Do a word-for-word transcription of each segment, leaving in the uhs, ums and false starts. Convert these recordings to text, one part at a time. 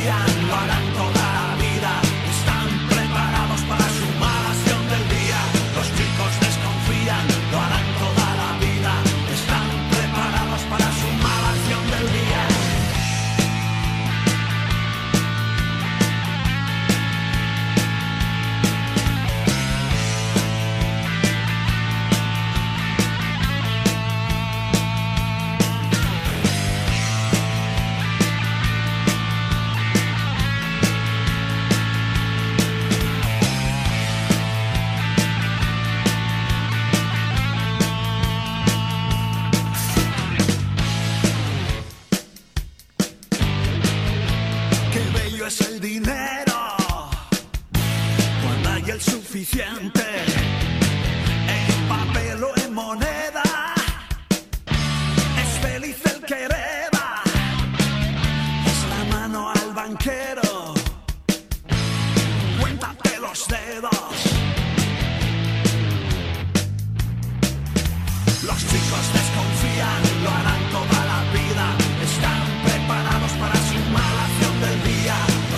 desconfían, lo harán toda la vida. Están preparados para su mala acción del día. Los chicos desconfían, lo harán toda la vida. Están preparados para su mala acción del día. Es el dinero cuando hay el suficiente en papel o en moneda. Es feliz el que hereda, es la mano al banquero. Cuéntate los dedos. Los chicos desconfían, lo harán toda la vida. Están preparados para su mala acción del día.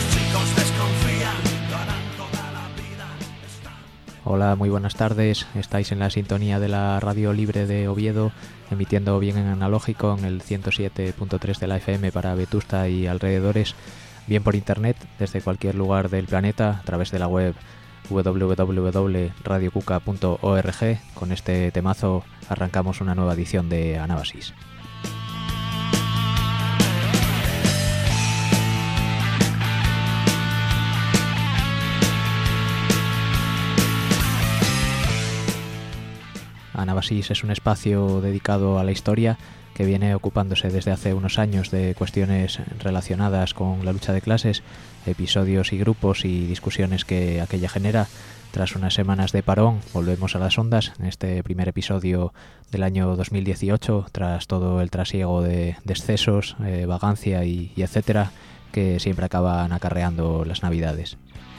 Hola, muy buenas tardes. Estáis en la sintonía de la Radio Libre de Oviedo, emitiendo bien en analógico en el ciento siete punto tres de la F M para Vetusta y alrededores, bien por internet desde cualquier lugar del planeta a través de la web doble u doble u doble punto radio cuca punto org. Con este temazo arrancamos una nueva edición de Anábasis. Anábasis es un espacio dedicado a la historia que viene ocupándose desde hace unos años de cuestiones relacionadas con la lucha de clases, episodios y grupos y discusiones que aquella genera. Tras unas semanas de parón, volvemos a las ondas en este primer episodio del año dos mil dieciocho, tras todo el trasiego de excesos, eh, vagancia y, y etcétera, que siempre acaban acarreando las Navidades.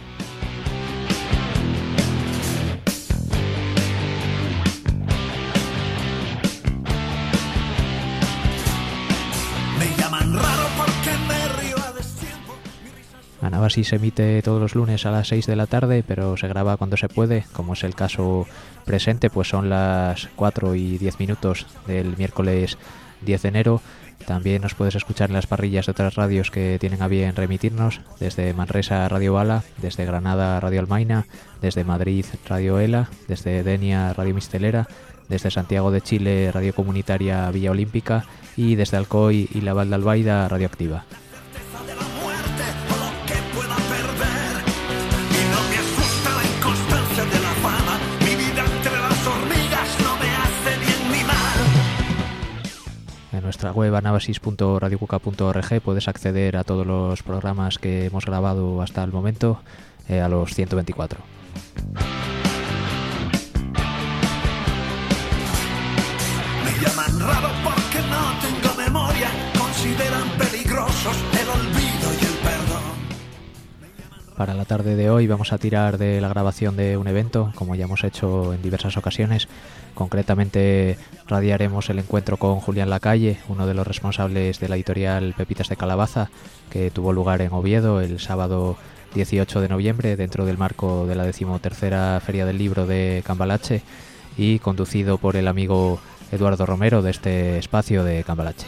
Anábasis se emite todos los lunes a las seis de la tarde, pero se graba cuando se puede, como es el caso presente, pues son las cuatro y diez minutos del miércoles diez de enero. También nos puedes escuchar en las parrillas de otras radios que tienen a bien remitirnos, desde Manresa Radio Bala, desde Granada Radio Almaina, desde Madrid Radio Ela, desde Denia Radio Mistelera, desde Santiago de Chile Radio Comunitaria Villa Olímpica y desde Alcoy y la Val de Albaida Radio Activa. En nuestra web anábasis punto radio cuca punto org puedes acceder a todos los programas que hemos grabado hasta el momento, eh, a los ciento veinticuatro. Me llaman raro porque no tengo memoria, consideran peligrosos el olvido y el perdón. Para la tarde de hoy vamos a tirar de la grabación de un evento, como ya hemos hecho en diversas ocasiones. Concretamente radiaremos el encuentro con Julián Lacalle, uno de los responsables de la editorial Pepitas de Calabaza, que tuvo lugar en Oviedo el sábado dieciocho de noviembre dentro del marco de la decimotercera Feria del Libro de Cambalache y conducido por el amigo Eduardo Romero de este espacio de Cambalache.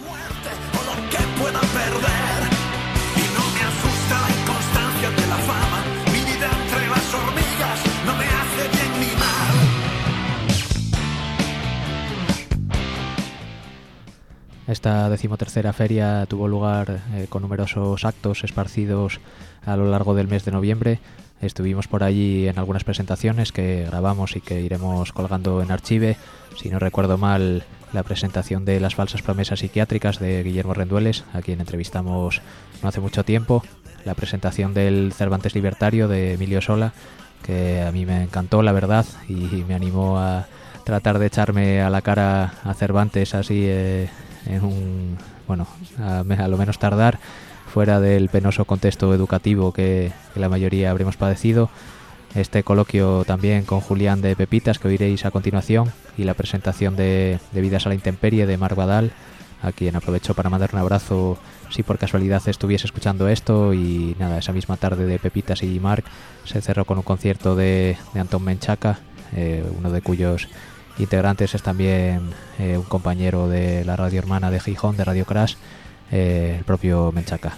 Esta decimotercera feria tuvo lugar eh, con numerosos actos esparcidos a lo largo del mes de noviembre. Estuvimos por allí en algunas presentaciones que grabamos y que iremos colgando en Archive. Si no recuerdo mal, la presentación de Las falsas promesas psiquiátricas de Guillermo Rendueles, a quien entrevistamos no hace mucho tiempo. La presentación del Cervantes Libertario de Emilio Sola, que a mí me encantó, la verdad, y me animó a tratar de echarme a la cara a Cervantes así eh, en un, bueno, a, a lo menos tardar, fuera del penoso contexto educativo que, que la mayoría habremos padecido. Este coloquio también con Julián de Pepitas, que oiréis a continuación, y la presentación de, de Vidas a la Intemperie de Marc Badal, a quien aprovecho para mandar un abrazo si por casualidad estuviese escuchando esto. Y nada, esa misma tarde de Pepitas y Marc se cerró con un concierto de, de Antón Menchaca, eh, uno de cuyos integrantes es también eh, un compañero de la radio hermana de Gijón, de Radio Crash, eh, el propio Menchaca.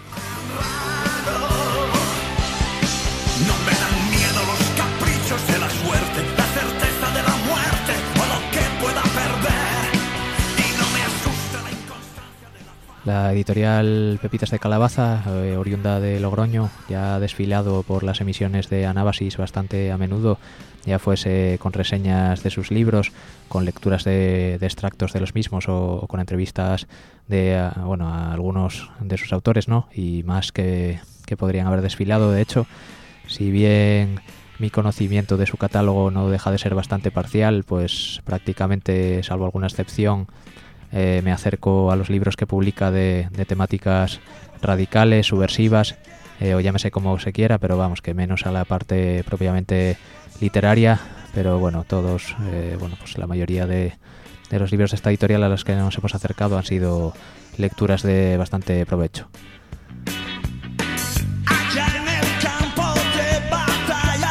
No me dan miedo los caprichos de la suerte, la certeza de la muerte o lo que pueda perder. Y no me asusta la inconstancia de la... La editorial Pepitas de Calabaza, eh, oriunda de Logroño, ya ha desfilado por las emisiones de Anábasis bastante a menudo, ya fuese con reseñas de sus libros, con lecturas de, de extractos de los mismos o, o con entrevistas de a, bueno, a algunos de sus autores, ¿no? Y más que, que podrían haber desfilado. De hecho, si bien mi conocimiento de su catálogo no deja de ser bastante parcial, pues prácticamente, salvo alguna excepción, eh, me acerco a los libros que publica de, de temáticas radicales, subversivas, eh, o llámese como se quiera, pero vamos, que menos a la parte propiamente literaria. Pero bueno, todos, eh, bueno, pues la mayoría de, de los libros de esta editorial a los que nos hemos acercado han sido lecturas de bastante provecho. Allá en el campo de batalla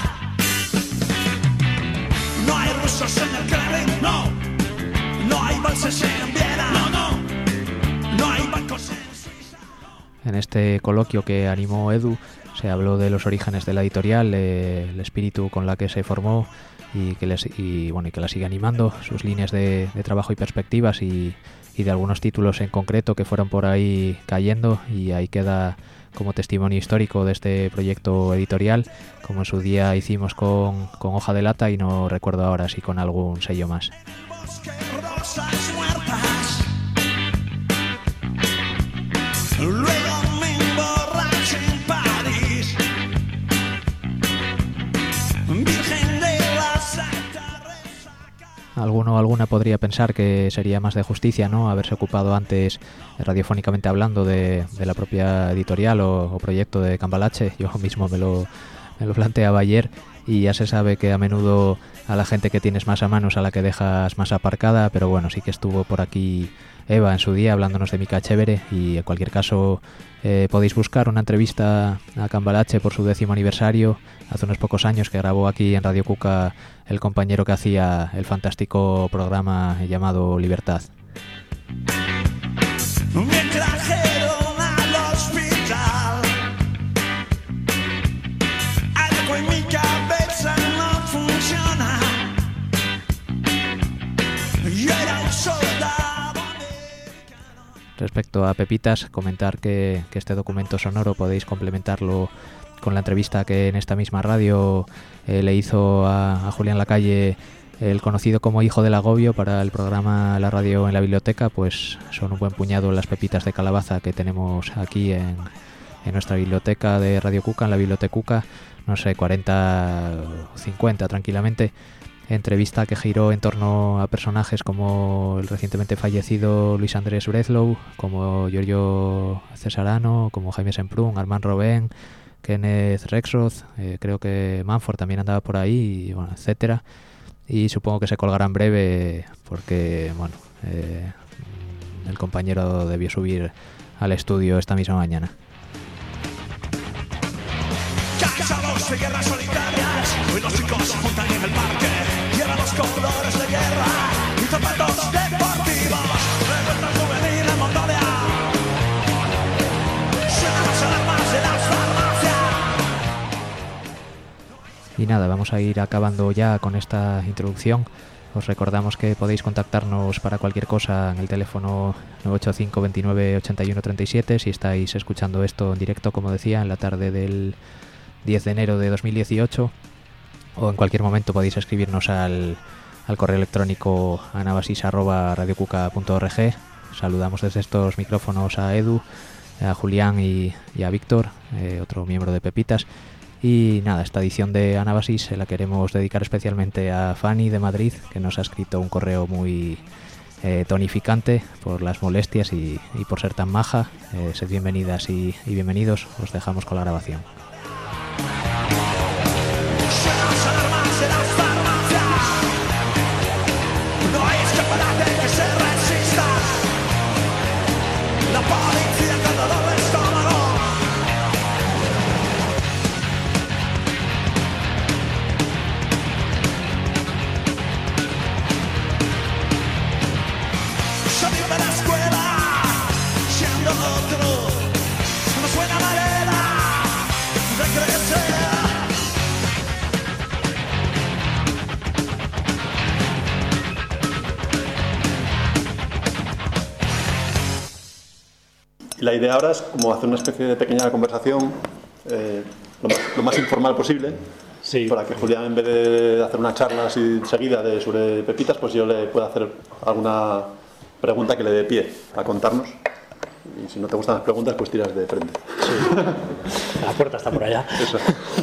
no hay rusos en el Kremlin, no. No hay valses en Viena, no, no. No hay bancos en Suiza. En este coloquio que animó Edu se habló de los orígenes de la editorial, eh, el espíritu con la que se formó y que, les, y, bueno, y que la sigue animando, sus líneas de, de trabajo y perspectivas, y, y de algunos títulos en concreto que fueron por ahí cayendo, y ahí queda como testimonio histórico de este proyecto editorial, como en su día hicimos con, con Hoja de Lata, y no recuerdo ahora si con algún sello más. Bosque, rosas muertas. Luego me emborraché en París. Virgen de la Santa Resaca. Alguno o alguna podría pensar que sería más de justicia, ¿no?, haberse ocupado antes, radiofónicamente hablando, de, de la propia editorial o, o proyecto de Cambalache. Yo mismo me lo, me lo planteaba ayer, y ya se sabe que a menudo a la gente que tienes más a mano es a la que dejas más aparcada, pero bueno, sí que estuvo por aquí Eva en su día hablándonos de Mica Chévere, y en cualquier caso eh, podéis buscar una entrevista a Cambalache por su décimo aniversario, hace unos pocos años, que grabó aquí en Radio Cuca el compañero que hacía el fantástico programa llamado Libertad. Me trajeron al hospital. Algo en mi cabeza no funciona. Yo era un soldado americano. Respecto a Pepitas, comentar que, que este documento sonoro podéis complementarlo con la entrevista que en esta misma radio eh, le hizo a, a Julián Lacalle, el conocido como Hijo del Agobio, para el programa La Radio en la Biblioteca. Pues son un buen puñado las pepitas de calabaza que tenemos aquí en, en nuestra biblioteca de Radio Cuca, en la Biblioteca Cuca, no sé, cuarenta o cincuenta tranquilamente. Entrevista que giró en torno a personajes como el recientemente fallecido Luis Andrés Breslau, como Giorgio Cesarano, como Jaime Semprún, Armand Robben, Kenneth Rexroth, eh, creo que Manford también andaba por ahí, y, bueno, etcétera. Y supongo que se colgará en breve porque, bueno, eh, el compañero debió subir al estudio esta misma mañana. Cansados de guerras solitarias, hoy los chicos se juntan en el parque, llevan los colores de guerra y zapatos deportivos, revuelta juvenil en Mongolia. Suenan las alarmas de las farmacias. Y nada, vamos a ir acabando ya con esta introducción. Os recordamos que podéis contactarnos para cualquier cosa en el teléfono nueve ocho cinco, veintinueve, ochenta y uno, treinta y siete, si estáis escuchando esto en directo, como decía, en la tarde del diez de enero de dos mil dieciocho, o en cualquier momento podéis escribirnos al, al correo electrónico anabasis arroba radiocuca punto org. Saludamos desde estos micrófonos a Edu, a Julián y, y a Víctor, eh, otro miembro de Pepitas. Y nada, esta edición de Anábasis se la queremos dedicar especialmente a Fanny de Madrid, que nos ha escrito un correo muy eh, tonificante por las molestias y, y por ser tan maja. Eh, sed bienvenidas y, y bienvenidos. Os dejamos con la grabación. No hay escaparate que se resista. la idea ahora es como hacer una especie de pequeña conversación, eh, lo, más, lo más informal posible, sí. Para que Julián, en vez de hacer una charla así seguida de, sobre pepitas, pues yo le pueda hacer alguna pregunta que le dé pie a contarnos. Y si no te gustan las preguntas, pues tiras de frente. Sí. La puerta está por allá. Eso.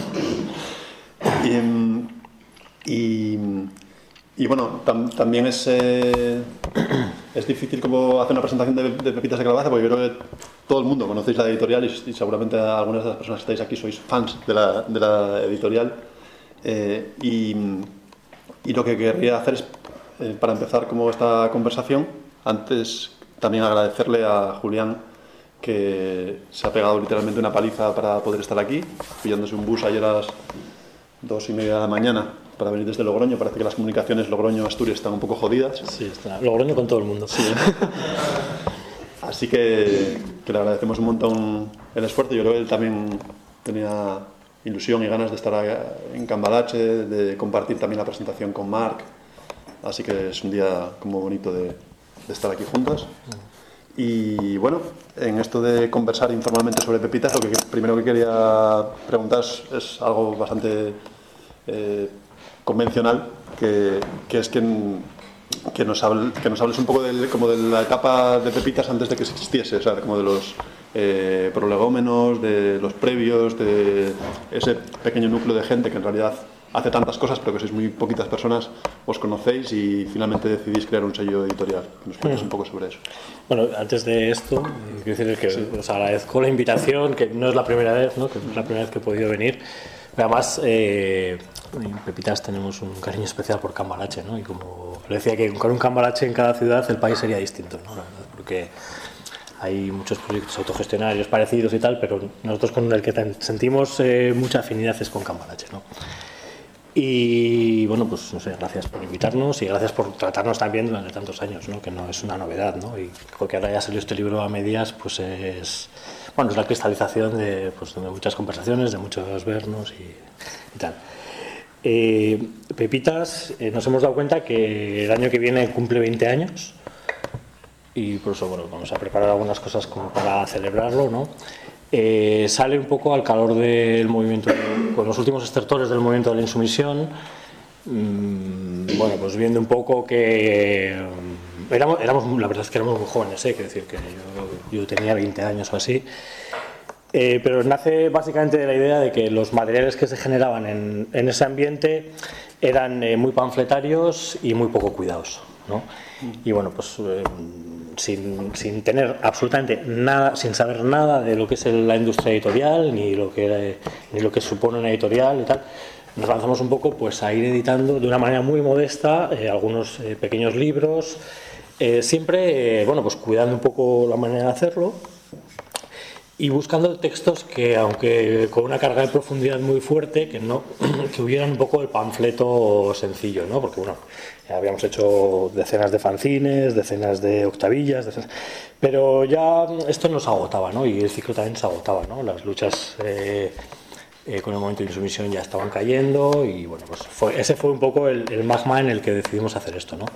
Y, y, y bueno, tam, también es, eh, es difícil como hacer una presentación de, de Pepitas de Calabaza, porque yo creo que todo el mundo conocéis la editorial y, y seguramente algunas de las personas que estáis aquí sois fans de la, de la editorial. Eh, y, y lo que querría hacer es, eh, para empezar como esta conversación, antes también agradecerle a Julián, que se ha pegado literalmente una paliza para poder estar aquí, pillándose un bus ayer a las dos y media de la mañana para venir desde Logroño. Parece que las comunicaciones Logroño-Asturias están un poco jodidas. Sí, está. Logroño con todo el mundo. Sí. Así que, que le agradecemos un montón el esfuerzo. Yo creo que él también tenía ilusión y ganas de estar en Cambalache, de compartir también la presentación con Marc. Así que es un día como bonito de, de estar aquí juntos. Y bueno, en esto de conversar informalmente sobre Pepitas, lo que primero que quería preguntar es, es algo bastante eh, convencional, que, que es que, que, nos hable, que nos hables un poco de, como de la etapa de Pepitas antes de que existiese, o sea, como de los eh, prolegómenos, de los previos, de ese pequeño núcleo de gente que en realidad hace tantas cosas, pero que sois muy poquitas personas, os conocéis y finalmente decidís crear un sello editorial. ¿Nos cuentas un poco sobre eso? Bueno, antes de esto, quiero decir que sí. Os agradezco la invitación, que no es la primera vez, ¿no? Que es la primera vez que he podido venir. Además, eh, en Pepitas tenemos un cariño especial por Cambalache, ¿no? Y como le decía, que con un Cambalache en cada ciudad el país sería distinto, ¿no? La verdad, porque hay muchos proyectos autogestionarios parecidos y tal, pero nosotros con el que sentimos eh, mucha afinidad es con Cambalache, ¿no? Y bueno, pues no sé, gracias por invitarnos y gracias por tratarnos también durante tantos años, ¿no? Que no es una novedad, ¿no? Y porque ahora ya salió este libro a medias, pues es, bueno, es la cristalización de, pues, de muchas conversaciones, de muchos vernos y, y tal. Eh, Pepitas, eh, nos hemos dado cuenta que el año que viene cumple veinte años y por eso, bueno, vamos a preparar algunas cosas como para celebrarlo, ¿no? Eh, sale un poco al calor del movimiento, con los últimos estertores del movimiento de la insumisión, mmm, bueno, pues viendo un poco que um, éramos, éramos, la verdad es que éramos muy jóvenes, ¿eh? Quiero decir que yo, yo tenía veinte años o así, eh, pero nace básicamente de la idea de que los materiales que se generaban en, en ese ambiente eran eh, muy panfletarios y muy poco cuidados, ¿no? Y bueno, pues eh, sin, sin tener absolutamente nada, sin saber nada de lo que es la industria editorial, ni lo que, era, ni lo que supone una editorial y tal, nos lanzamos un poco pues a ir editando de una manera muy modesta eh, algunos eh, pequeños libros, eh, siempre eh, bueno, pues cuidando un poco la manera de hacerlo y buscando textos que, aunque con una carga de profundidad muy fuerte, que no que hubieran un poco el panfleto sencillo, ¿no? Porque bueno, ya habíamos hecho decenas de fanzines, decenas de octavillas, decenas, pero ya esto nos agotaba, ¿no? Y el ciclo también se agotaba, ¿no? Las luchas eh, eh, con el momento de insumisión ya estaban cayendo y bueno, pues fue, ese fue un poco el, el magma en el que decidimos hacer esto, ¿no?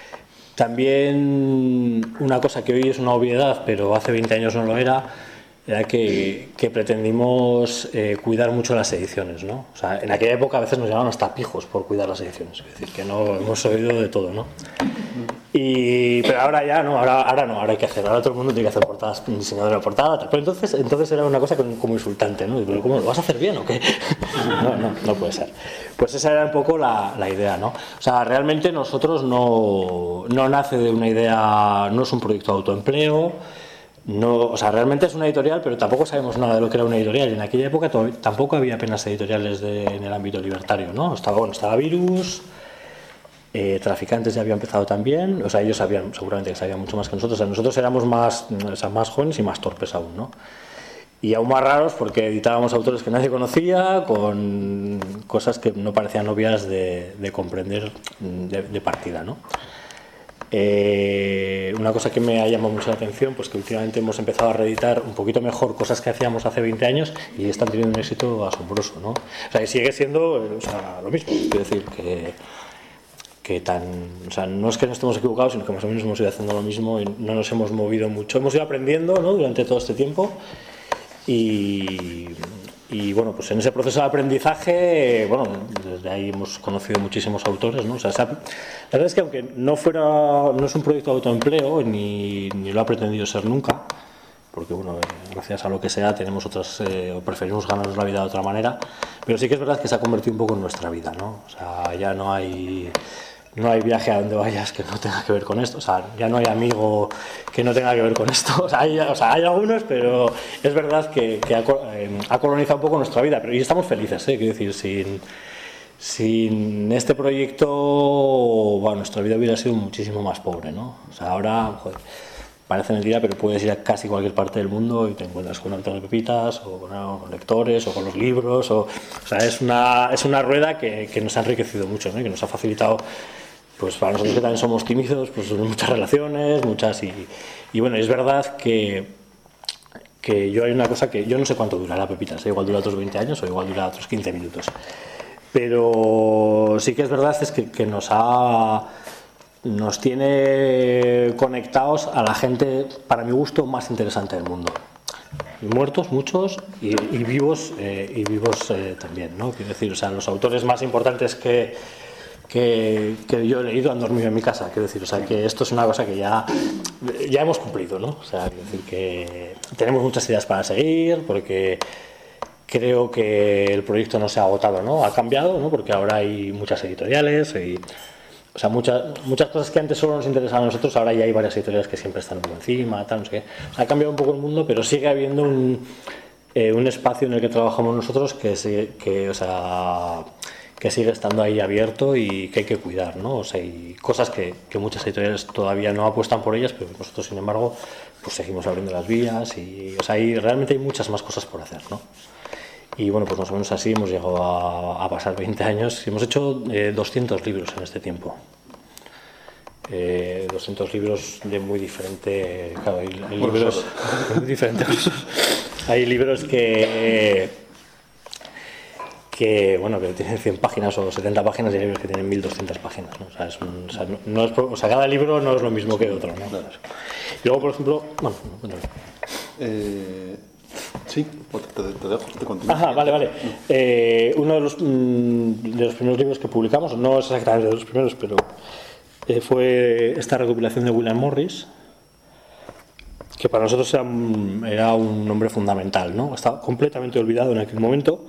También una cosa que hoy es una obviedad, pero hace veinte años no lo era, era que, que pretendimos eh, cuidar mucho las ediciones, ¿no? O sea, en aquella época a veces nos llamaban hasta pijos por cuidar las ediciones, es decir, que no hemos oído de todo, ¿no? Y, pero ahora ya no, ahora, ahora no, ahora hay que hacer, ahora todo el mundo tiene que hacer portadas, diseñador de portada, tal. Pero entonces, entonces era una cosa como insultante, ¿no? Pero ¿cómo lo vas a hacer bien o qué? No, no, no puede ser. Pues esa era un poco la, la idea, ¿no? O sea, realmente nosotros no, no nace de una idea, no es un proyecto de autoempleo. No, o sea, realmente es una editorial, pero tampoco sabemos nada de lo que era una editorial. En aquella época tampoco había apenas editoriales de, en el ámbito libertario, ¿no? Estaba, bueno, estaba Virus, eh, Traficantes ya había empezado también, o sea, ellos sabían, seguramente que sabían mucho más que nosotros. O sea, nosotros éramos más, o sea, más jóvenes y más torpes aún, ¿no? Y aún más raros porque editábamos autores que nadie conocía, con cosas que no parecían obvias de, de comprender de, de partida, ¿no? Eh, una cosa que me ha llamado mucho la atención, pues que últimamente hemos empezado a reeditar un poquito mejor cosas que hacíamos hace veinte años y están teniendo un éxito asombroso, ¿no? O sea, y sigue siendo, o sea, lo mismo, quiero decir que, que tan, o sea, no es que no estemos equivocados, sino que más o menos hemos ido haciendo lo mismo y no nos hemos movido mucho. Hemos ido aprendiendo, ¿no?, durante todo este tiempo y, y bueno, pues en ese proceso de aprendizaje, bueno, desde ahí hemos conocido muchísimos autores, ¿no? O sea, la verdad es que aunque no fuera, no es un proyecto de autoempleo ni, ni lo ha pretendido ser nunca, porque bueno, gracias a lo que sea tenemos otras, eh, o preferimos ganarnos la vida de otra manera, pero sí que es verdad que se ha convertido un poco en nuestra vida, ¿no? O sea, ya no hay, no hay viaje a donde vayas que no tenga que ver con esto, o sea, ya no hay amigo que no tenga que ver con esto, o sea, hay, o sea, hay algunos, pero es verdad que, que ha, eh, ha colonizado un poco nuestra vida, pero y estamos felices, ¿eh? Quiero decir, sin, sin este proyecto, bueno, nuestra vida hubiera sido muchísimo más pobre, ¿no? O sea, ahora, joder, parece mentira, pero puedes ir a casi cualquier parte del mundo y te encuentras con autores de pepitas, o con, o con lectores, o con los libros, o, o sea, es una, es una rueda que, que nos ha enriquecido mucho, ¿no? Y que nos ha facilitado, pues para nosotros que también somos tímidos, pues muchas relaciones, muchas, y, y bueno, es verdad que, que yo hay una cosa que, yo no sé cuánto durará Pepitas, ¿eh? Igual dura otros veinte años o igual dura otros quince minutos, pero sí que es verdad es que, que nos ha... nos tiene conectados a la gente, para mi gusto, más interesante del mundo. Muertos muchos y, y vivos eh, y vivos eh, también, ¿no? Quiero decir, o sea, los autores más importantes que, que, que yo he leído han dormido en mi casa. Quiero decir, o sea, que esto es una cosa que ya, ya hemos cumplido, ¿no? O sea, quiero decir que tenemos muchas ideas para seguir, porque creo que el proyecto no se ha agotado, ¿no? Ha cambiado, ¿no? Porque ahora hay muchas editoriales y... O sea, muchas, muchas cosas que antes solo nos interesaban a nosotros, ahora ya hay varias editoriales que siempre están por encima, tal, no sé qué. O sea, ha cambiado un poco el mundo, pero sigue habiendo un, eh, un espacio en el que trabajamos nosotros que, sigue, que, o sea, que sigue estando ahí abierto y que hay que cuidar, ¿no? O sea, hay cosas que, que muchas editoriales todavía no apuestan por ellas, pero nosotros, sin embargo, pues seguimos abriendo las vías y, o sea, hay, realmente hay muchas más cosas por hacer, ¿no? Y bueno, pues más o menos así hemos llegado a, a pasar veinte años y hemos hecho eh, doscientos libros en este tiempo. Eh, doscientos libros de muy diferente... Claro, hay, hay libros de muy diferentes. Hay libros que... que bueno, que tienen cien páginas o setenta páginas y hay libros que tienen mil doscientas páginas, ¿no? O sea, es un, o sea, no, no es, o sea, cada libro no es lo mismo que otro, ¿no? Y luego, por ejemplo... Bueno, cuéntame. Eh... Sí, te, te, te dejo, te continúo. Ajá, vale, vale. Eh, uno de los, mmm, de los primeros libros que publicamos, no es exactamente de los primeros, pero eh, fue esta recopilación de William Morris, que para nosotros era un, era un nombre fundamental, ¿no? Estaba completamente olvidado en aquel momento.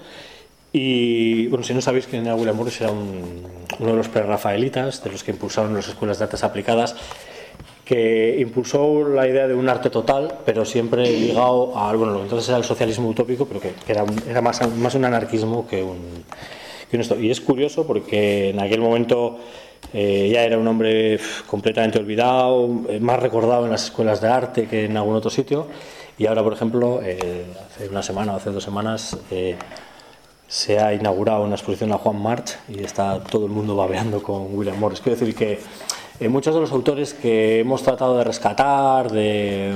Y bueno, si no sabéis quién era William Morris, era un, uno de los prerrafaelitas, de los que impulsaron las escuelas de artes aplicadas, que impulsó la idea de un arte total, pero siempre ligado a, bueno, lo que entonces era el socialismo utópico, pero que, que era, era más, más un anarquismo que un, que un esto. Y es curioso porque en aquel momento eh, ya era un hombre completamente olvidado, eh, más recordado en las escuelas de arte que en algún otro sitio, y ahora, por ejemplo, eh, hace una semana o hace dos semanas eh, se ha inaugurado una exposición a Juan March y está todo el mundo babeando con William Morris. Quiero decir que Eh, muchos de los autores que hemos tratado de rescatar, de,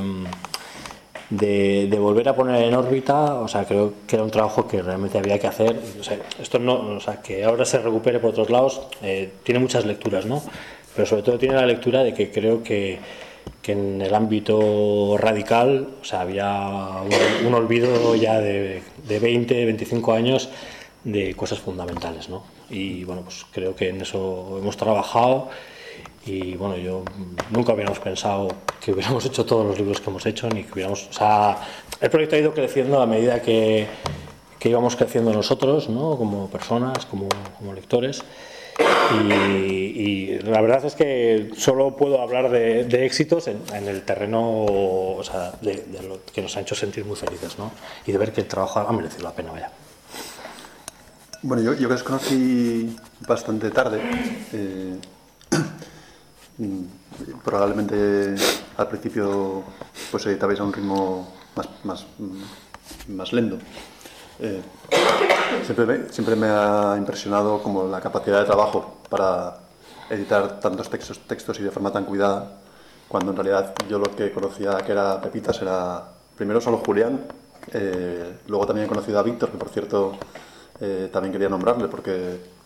de, de volver a poner en órbita, o sea, creo que era un trabajo que realmente había que hacer. O sea, esto no, o sea, que ahora se recupere por otros lados, eh, tiene muchas lecturas, ¿no? Pero sobre todo tiene la lectura de que creo que, que en el ámbito radical, o sea, había un, un olvido ya de, de veinte, veinticinco años de cosas fundamentales, ¿no? Y bueno, pues creo que en eso hemos trabajado. Y bueno, yo nunca hubiéramos pensado que hubiéramos hecho todos los libros que hemos hecho, ni que hubiéramos, o sea, el proyecto ha ido creciendo a medida que, que íbamos creciendo nosotros, ¿no? Como personas, como, como lectores, y, y la verdad es que solo puedo hablar de, de éxitos en, en el terreno, o sea, de, de lo que nos ha hecho sentir muy felices, ¿no? Y de ver que el trabajo ha merecido la pena, vaya. Bueno, yo, yo que os conocí bastante tarde, eh, probablemente al principio pues editabais a un ritmo más, más, más lento. Eh, siempre, me, siempre me ha impresionado como la capacidad de trabajo para editar tantos textos, textos y de forma tan cuidada, cuando en realidad yo lo que conocía que era Pepitas era primero solo Julián, eh, luego también he conocido a Víctor, que por cierto eh, también quería nombrarle porque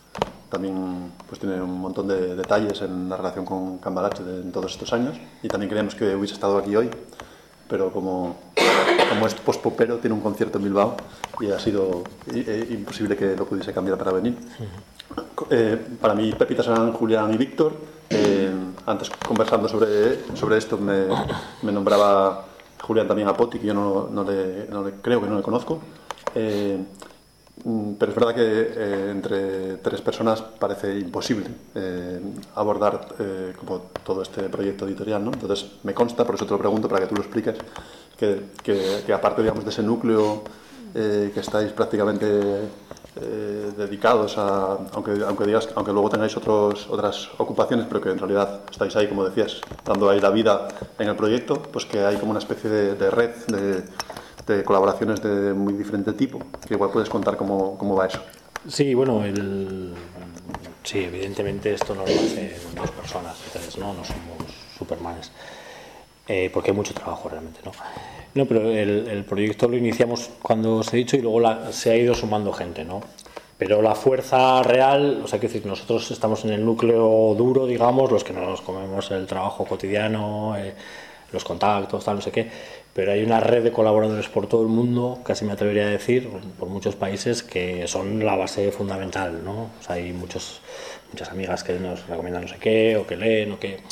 también pues tiene un montón de detalles en la relación con Cambalache de, en todos estos años, y también creíamos que hubiese estado aquí hoy, pero como, como es post-popero, tiene un concierto en Bilbao y ha sido eh, imposible que lo pudiese cambiar para venir. Eh, para mí, Pepitas eran Julián y Víctor. Eh, antes, conversando sobre, sobre esto, me, me nombraba Julián también a Poti, que yo no, no, le, no le creo que no le conozco. Eh, pero es verdad que eh, entre tres personas parece imposible eh, abordar eh, como todo este proyecto editorial, ¿no? Entonces me consta, por eso te lo pregunto para que tú lo expliques, que, que, que aparte, digamos, de ese núcleo eh, que estáis prácticamente eh, dedicados a, aunque, aunque digas, aunque luego tengáis otros, otras ocupaciones, pero que en realidad estáis ahí, como decías, dando ahí la vida en el proyecto, pues que hay como una especie de, de red de de colaboraciones de muy diferente tipo, que igual puedes contar cómo, cómo va eso. Sí, bueno, el... sí, evidentemente esto no lo hacen dos personas, entonces no, no somos supermanes, eh, porque hay mucho trabajo realmente, ¿no? No, pero el, el proyecto lo iniciamos cuando os he dicho y luego la, se ha ido sumando gente, ¿no? Pero la fuerza real, o sea, que decir, nosotros estamos en el núcleo duro, digamos, los que nos comemos el trabajo cotidiano, eh, los contactos, tal, no sé qué, pero hay una red de colaboradores por todo el mundo, casi me atrevería a decir, por muchos países, que son la base fundamental, ¿no? O sea, hay muchos, muchas amigas que nos recomiendan no sé qué, o que leen, o que...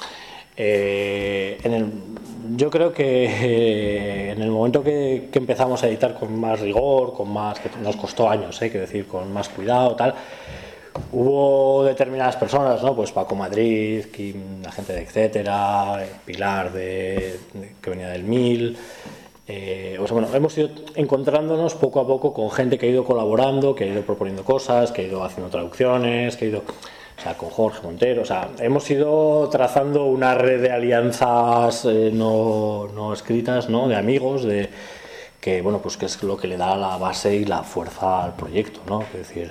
Eh, en el, yo creo que eh, en el momento que, que empezamos a editar con más rigor, con más, que nos costó años, eh, que decir, con más cuidado, tal, hubo determinadas personas, ¿no? Pues Paco Madrid, Kim, la gente de Etcétera, Pilar de, de, que venía del Mil. Eh, o sea, bueno, hemos ido encontrándonos poco a poco con gente que ha ido colaborando, que ha ido proponiendo cosas, que ha ido haciendo traducciones, que ha ido, o sea, con Jorge Montero. O sea, hemos ido trazando una red de alianzas eh, no, no escritas, ¿no? De amigos, de que, bueno, pues que es lo que le da la base y la fuerza al proyecto, ¿no? Es decir,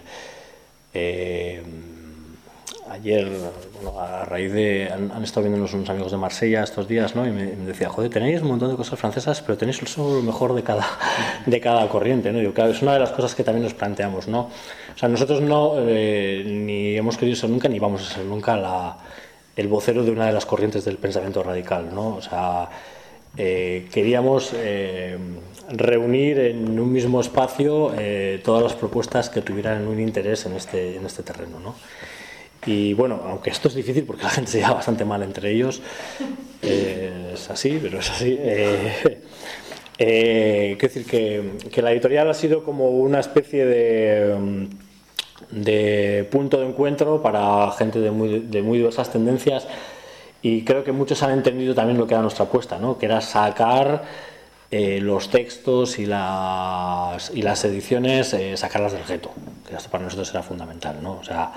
Eh, ayer, bueno, a raíz de... Han, han estado viéndonos unos amigos de Marsella estos días, ¿no? Y me, me decía, joder, tenéis un montón de cosas francesas, pero tenéis solo lo mejor de cada, de cada corriente, ¿no? Y yo, claro, es una de las cosas que también nos planteamos, ¿no? O sea, nosotros no, eh, ni hemos querido ser nunca, ni vamos a ser nunca la, el vocero de una de las corrientes del pensamiento radical, ¿no? O sea, eh, queríamos... Eh, reunir en un mismo espacio eh, todas las propuestas que tuvieran un interés en este, en este terreno, ¿no? Y bueno, aunque esto es difícil porque la gente se lleva bastante mal entre ellos, eh, es así, pero es así. Eh, eh, quiero decir que, que la editorial ha sido como una especie de, de punto de encuentro para gente de muy, de muy diversas tendencias, y creo que muchos han entendido también lo que era nuestra apuesta, ¿no? Que era sacar Eh, los textos y las, y las ediciones, eh, sacarlas del gueto, que esto para nosotros era fundamental, ¿no? O sea,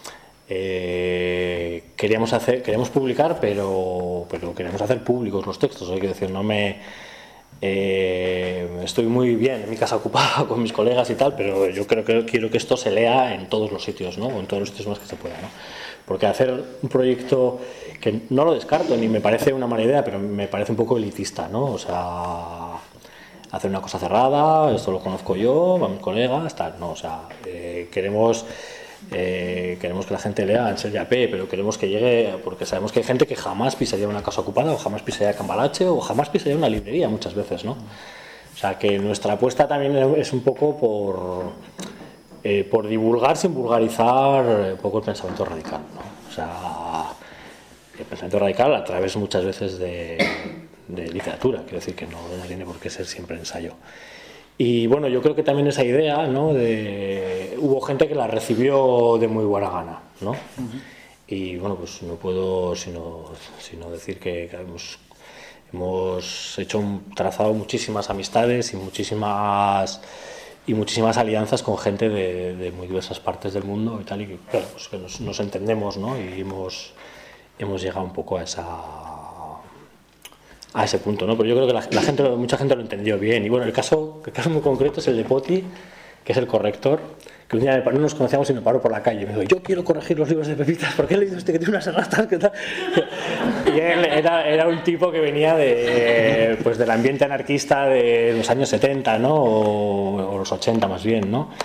eh, queríamos hacer, queríamos publicar, pero, pero queremos hacer públicos los textos. Hay que decir, no me eh, estoy muy bien en mi casa ocupada con mis colegas y tal, pero yo creo que quiero que esto se lea en todos los sitios, ¿no? O en todos los sitios más que se pueda, ¿no? Porque hacer un proyecto que no lo descarto, ni me parece una mala idea, pero me parece un poco elitista, ¿no? O sea, hacer una cosa cerrada, esto lo conozco yo, a mis colegas, tal, no, o sea, eh, queremos, eh, queremos que la gente lea en Serie A P, pero queremos que llegue, porque sabemos que hay gente que jamás pisaría una casa ocupada, o jamás pisaría Cambalache, o jamás pisaría una librería muchas veces, ¿no? O sea, que nuestra apuesta también es un poco por... Eh, por divulgar sin vulgarizar un poco el pensamiento radical, ¿no? O sea, el pensamiento radical a través muchas veces de, de literatura, quiero decir que no, no tiene por qué ser siempre ensayo. Y bueno, yo creo que también esa idea, ¿no? De, hubo gente que la recibió de muy buena gana, ¿no? Uh-huh. Y bueno, pues no puedo sino, sino decir que, que hemos, hemos hecho un, trazado muchísimas amistades y muchísimas... y muchísimas alianzas con gente de, de muy diversas partes del mundo y tal, y claro, pues que nos, nos entendemos, ¿no? Y hemos, hemos llegado un poco a esa a ese punto, ¿no? Pero yo creo que la, la gente, mucha gente lo entendió bien. Y bueno, el caso, el caso muy concreto es el de Poti, que es el corrector, que un día me, no nos conocíamos y me paró por la calle y me dijo, yo quiero corregir los libros de Pepitas, ¿por qué he leído este que tiene unas erratas? ¿Qué tal? Y él era, era un tipo que venía de, pues, del ambiente anarquista de los años setenta, ¿no? O, o los ochenta más bien, ¿no?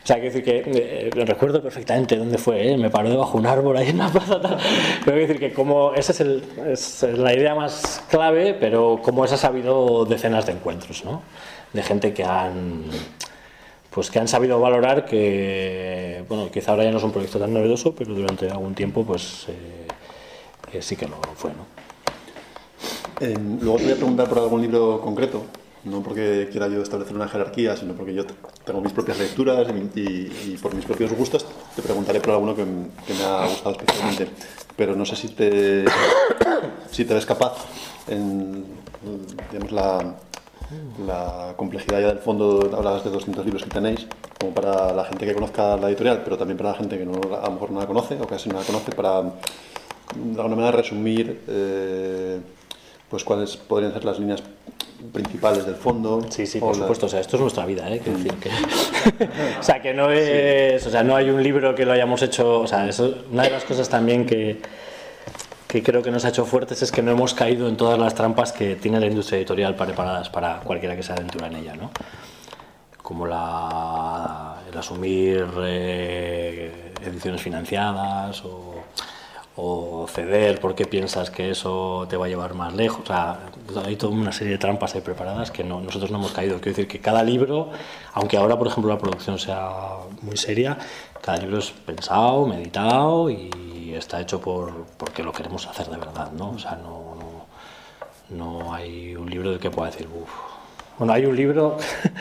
O sea, quiero decir que eh, recuerdo perfectamente dónde fue, ¿eh? Me paró debajo de un árbol ahí en la plaza tal. Pero quiero decir que como esa es, el, es la idea más clave, pero como esa ha habido decenas de encuentros, ¿no? De gente que han pues que han sabido valorar que, bueno, quizá ahora ya no es un proyecto tan novedoso, pero durante algún tiempo pues eh, eh, sí que lo fue, ¿no? Eh, luego te voy a preguntar por algún libro concreto, no porque quiera yo establecer una jerarquía, sino porque yo tengo mis propias lecturas y, y, y por mis propios gustos te preguntaré por alguno que, que me ha gustado especialmente. Pero no sé si te, si te ves capaz en, digamos, la, la complejidad ya del fondo. Hablabas de doscientos libros que tenéis, como para la gente que conozca la editorial, pero también para la gente que no, a lo mejor no la conoce o casi no la conoce, para de alguna manera resumir eh, pues cuáles podrían ser las líneas principales del fondo. Sí, sí, o por la... supuesto, o sea, esto es nuestra vida, ¿eh? Quiero decir que... o sea, que no es, sí. O sea, no hay un libro que lo hayamos hecho, o sea, eso, una de las cosas también que, que creo que nos ha hecho fuertes es que no hemos caído en todas las trampas que tiene la industria editorial preparadas para cualquiera que se aventura en ella, ¿no? Como la, el asumir eh, ediciones financiadas o... o ceder porque piensas que eso te va a llevar más lejos. O sea, hay toda una serie de trampas ahí preparadas que no, nosotros no hemos caído. Quiero decir que cada libro, aunque ahora por ejemplo la producción sea muy seria, cada libro es pensado, meditado y está hecho por porque lo queremos hacer de verdad, ¿no? O sea, no, no, no hay un libro del que pueda decir uff. Bueno, hay un libro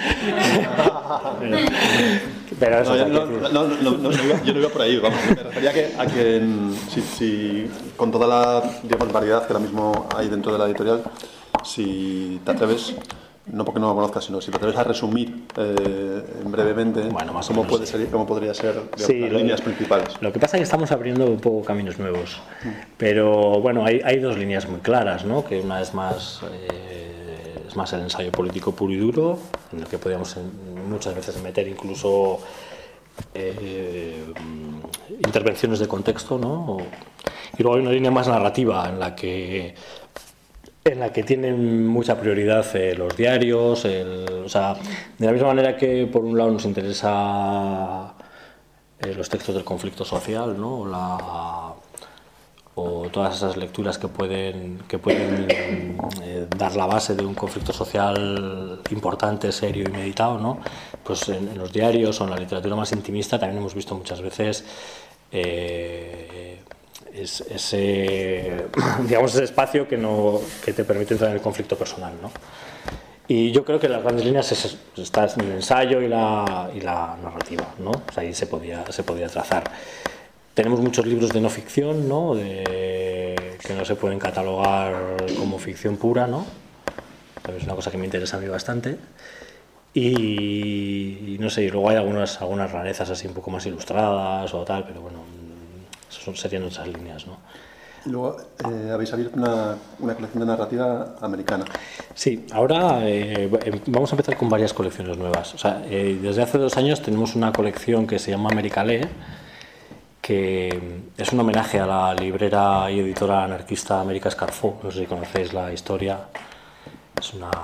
pero eso no, no, no, no, no, no, yo no iba por ahí, vamos, me refería a que, a que en, si, si con toda la, digamos, variedad que ahora mismo hay dentro de la editorial, si te atreves, no porque no lo conozcas, sino si te atreves a resumir eh, brevemente, bueno, más cómo, o menos, puede sí. ser, cómo podría ser, digamos, sí, las lo, líneas principales. Lo que pasa es que estamos abriendo un poco caminos nuevos, mm. pero bueno, hay, hay dos líneas muy claras, ¿no? Que una es más... Eh, más el ensayo político puro y duro, en el que podríamos muchas veces meter incluso eh, intervenciones de contexto, ¿no? Y luego hay una línea más narrativa en la que en la que tienen mucha prioridad eh, los diarios, el, o sea, de la misma manera que por un lado nos interesa eh, los textos del conflicto social, ¿no? O la o todas esas lecturas que pueden, que pueden eh, dar la base de un conflicto social importante, serio y meditado, ¿no? Pues en, en los diarios o en la literatura más intimista también hemos visto muchas veces eh, es, ese, digamos, ese espacio que, no, que te permite entrar en el conflicto personal, ¿no? Y yo creo que las grandes líneas es, está en el ensayo y la, y la narrativa, ¿no? O sea, ahí se podía, se podía trazar. Tenemos muchos libros de no ficción, ¿no? De, que no se pueden catalogar como ficción pura, ¿no? Es una cosa que me interesa a mí bastante. Y, y no sé, y luego hay algunas, algunas rarezas así un poco más ilustradas o tal, pero bueno, eso serían otras líneas, ¿no? Y luego eh, habéis abierto una, una colección de narrativa americana. Sí, ahora eh, vamos a empezar con varias colecciones nuevas. O sea, eh, desde hace dos años tenemos una colección que se llama Americalee, que es un homenaje a la librera y editora anarquista América Escarfó. No sé si conocéis la historia. Es una...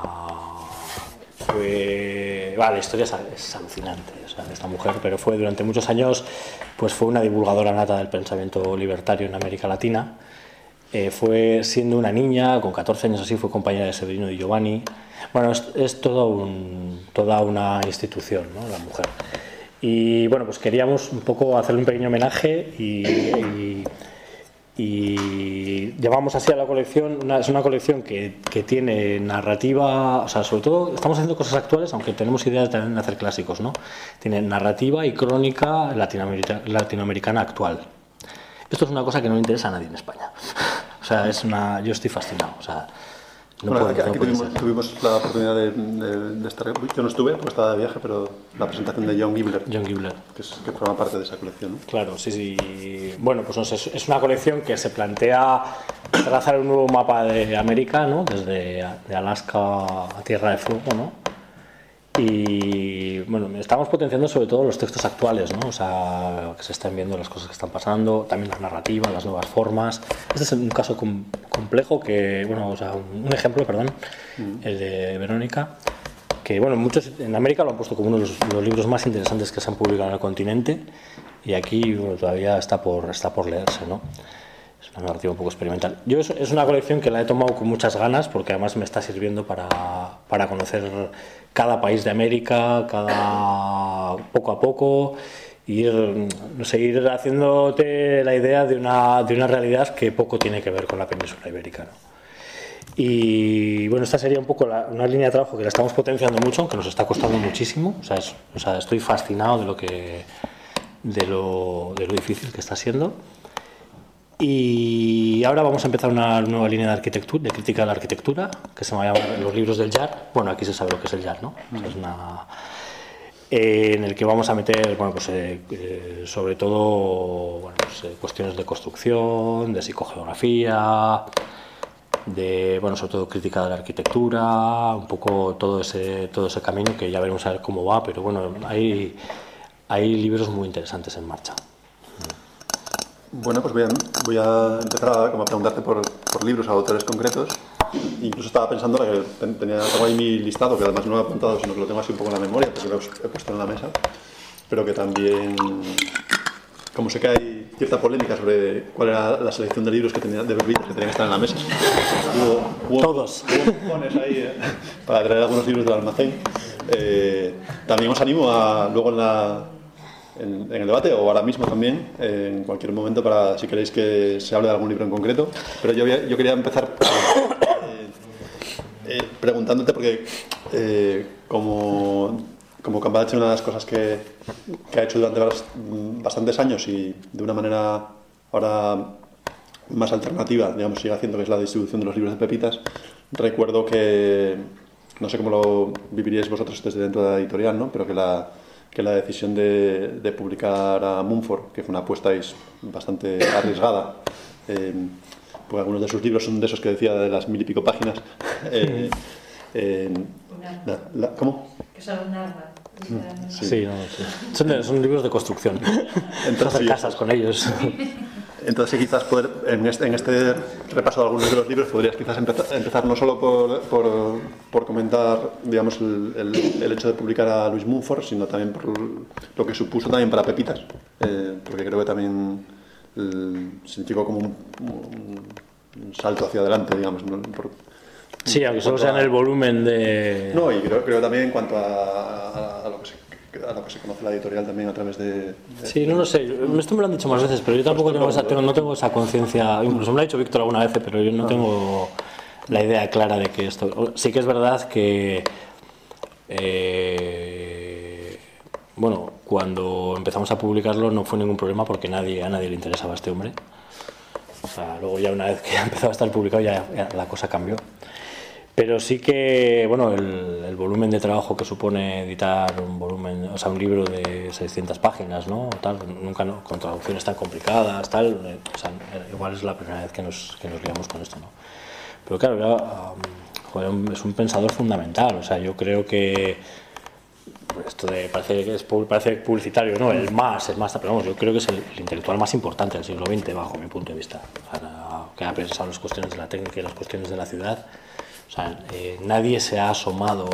Fue... Bah, la historia es, es alucinante, o sea, de esta mujer, pero fue durante muchos años, pues fue una divulgadora nata del pensamiento libertario en América Latina. Eh, fue siendo una niña, con catorce años así, fue compañera de Severino Di Giovanni. Bueno, es, es todo un, toda una institución, ¿no? La mujer. Y bueno, pues queríamos un poco hacerle un pequeño homenaje y, y, y llamamos así a la colección. Una, es una colección que, que tiene narrativa, o sea, sobre todo estamos haciendo cosas actuales, aunque tenemos ideas también de hacer clásicos, ¿no? Tiene narrativa y crónica latinoamerica, latinoamericana actual. Esto es una cosa que no le interesa a nadie en España. O sea, es una, yo estoy fascinado. O sea, no bueno, puede, aquí, no aquí puede tuvimos, tuvimos la oportunidad de, de, de estar. Yo no estuve porque estaba de viaje, pero la presentación de John Gibler, John Gibler, que, es, que forma parte de esa colección, ¿no? Claro, sí, sí. Bueno, pues no sé, es una colección que se plantea trazar un nuevo mapa de América, ¿no? Desde de Alaska a Tierra de Fuego, ¿no? Y bueno, estamos potenciando sobre todo los textos actuales, ¿no? O sea, que se están viendo las cosas que están pasando, también la narrativa, las nuevas formas. Este es un caso com complejo que, bueno, o sea, un, un ejemplo, perdón, mm. el de Verónica, que bueno, muchos en América lo han puesto como uno de los, los libros más interesantes que se han publicado en el continente, y aquí bueno, todavía está por, está por leerse, ¿no? Es una narrativa un poco experimental. Yo es, es una colección que la he tomado con muchas ganas, porque además me está sirviendo para, para conocer cada país de América, cada poco a poco, ir, no sé, ir haciéndote la idea de una, de una realidad que poco tiene que ver con la península ibérica, ¿no? Y bueno, esta sería un poco la, una línea de trabajo que la estamos potenciando mucho, aunque nos está costando muchísimo. O sea, es, o sea estoy fascinado de lo, que, de, lo, de lo difícil que está siendo. Y ahora vamos a empezar una nueva línea de arquitectura, de crítica de la arquitectura, que se llama Los libros del Jar. Bueno, aquí se sabe lo que es el Jar, ¿no? O sea, es una, eh, en el que vamos a meter, bueno, pues eh, eh, sobre todo, bueno, pues, eh, cuestiones de construcción, de psicogeografía, de, bueno, sobre todo crítica de la arquitectura, un poco todo ese, todo ese camino que ya veremos a ver cómo va, pero bueno, hay, hay libros muy interesantes en marcha. Bueno, pues bien, voy a empezar a, como a preguntarte por, por libros a autores concretos. Incluso estaba pensando que tenía, tengo ahí mi listado, que además no lo he apuntado, sino que lo tengo así un poco en la memoria, porque lo he puesto en la mesa, pero que también, como sé que hay cierta polémica sobre cuál era la selección de libros que tenía, de bebidas que tenían que estar en la mesa, hubo, hubo, todos hubo cupones ahí eh, para traer algunos libros del almacén. Eh, también os animo a luego en la En, en el debate, o ahora mismo también, eh, en cualquier momento, para si queréis que se hable de algún libro en concreto. Pero yo, yo quería empezar eh, eh, preguntándote, porque eh, como, como Cambalache, una de las cosas que, que ha hecho durante bastantes años y de una manera ahora más alternativa, digamos, sigue haciendo, que es la distribución de los libros de Pepitas, recuerdo que, no sé cómo lo viviríais vosotros desde dentro de la editorial, ¿no? Pero que la que la decisión de, de publicar a Mumford, que fue una apuesta bastante arriesgada, eh, porque algunos de sus libros son de esos que decía de las mil y pico páginas. Eh, eh, la, la, ¿Cómo? Que son un arma. Sí, sí, no, sí. Son, son libros de construcción. Entonces, hacer casas con ellos. Entonces, quizás poder, en, este, en este repaso de algunos de los libros podrías quizás empezar, empezar no solo por, por, por comentar, digamos, el, el, el hecho de publicar a Louise Mumford, sino también por lo que supuso también para Pepitas, eh, porque creo que también el, significó como un, un salto hacia adelante, digamos, ¿no? Por, sí, aunque solo sea en el volumen de... No, y creo, creo también en cuanto a, a, a lo que se... a lo que se conoce la editorial también a través de... de sí, no lo sé, esto me lo han dicho más veces, pero yo tampoco tengo esa, tengo, no tengo esa conciencia, incluso me lo ha dicho Víctor alguna vez, pero yo no tengo la idea clara de que esto... Sí que es verdad que... Eh, bueno, cuando empezamos a publicarlo no fue ningún problema porque nadie, a nadie le interesaba a este hombre. O sea, luego ya una vez que ha empezado a estar publicado ya, ya la cosa cambió. Pero sí que, bueno, el, el volumen de trabajo que supone editar un volumen, o sea, un libro de seiscientas páginas, ¿no? Tal, nunca, ¿no? Con traducciones tan complicadas, tal, o sea, igual es la primera vez que nos, que nos liamos con esto, ¿no? Pero claro, ya, um, joder, es un pensador fundamental, o sea, yo creo que esto de, parece que es parece publicitario, ¿no? El más, el más, pero vamos, yo creo que es el, el intelectual más importante del siglo veinte, bajo mi punto de vista, o sea, que ha pensado las cuestiones de la técnica y las cuestiones de la ciudad. O sea, eh, nadie se ha asomado,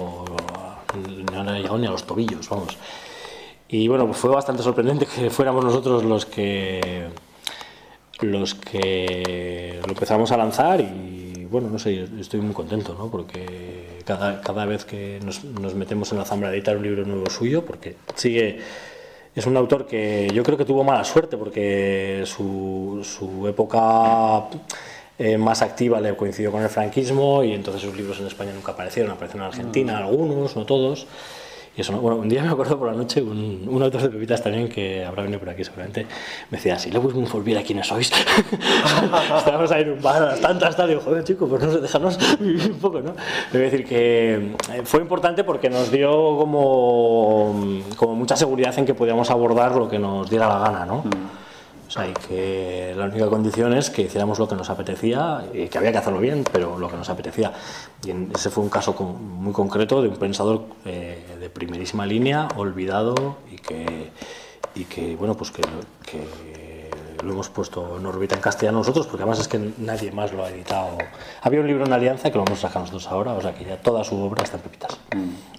no ha llegado ni a los tobillos, vamos. Y bueno, pues fue bastante sorprendente que fuéramos nosotros los que los que lo empezamos a lanzar y bueno, no sé, estoy muy contento, ¿no? Porque cada, cada vez que nos, nos metemos en la zambra de editar un libro nuevo suyo, porque sigue... Es un autor que yo creo que tuvo mala suerte porque su, su época... Eh, más activa le coincidió con el franquismo y entonces sus libros en España nunca aparecieron, aparecieron en Argentina, algunos, no todos. Y eso, bueno, un día me acuerdo por la noche, un, un autor de Pepitas también, que habrá venido por aquí seguramente, me decía, si Lewis Mumford viera quiénes sois. Estábamos ahí en un bar a las tantas, tal, y digo, joder, chico, pues no sé, déjanos vivir un poco, ¿no? Le voy a decir que fue importante porque nos dio como, como mucha seguridad en que podíamos abordar lo que nos diera la gana, ¿no? Mm. O sea, y que la única condición es que hiciéramos lo que nos apetecía y que había que hacerlo bien, pero lo que nos apetecía. Y ese fue un caso con, muy concreto de un pensador eh, de primerísima línea, olvidado y que, y que bueno, pues que, que lo hemos puesto en órbita en castellano nosotros, porque además es que nadie más lo ha editado. Había un libro en Alianza que lo hemos sacado nosotros ahora, o sea que ya toda su obra está en Pepitas. Mm.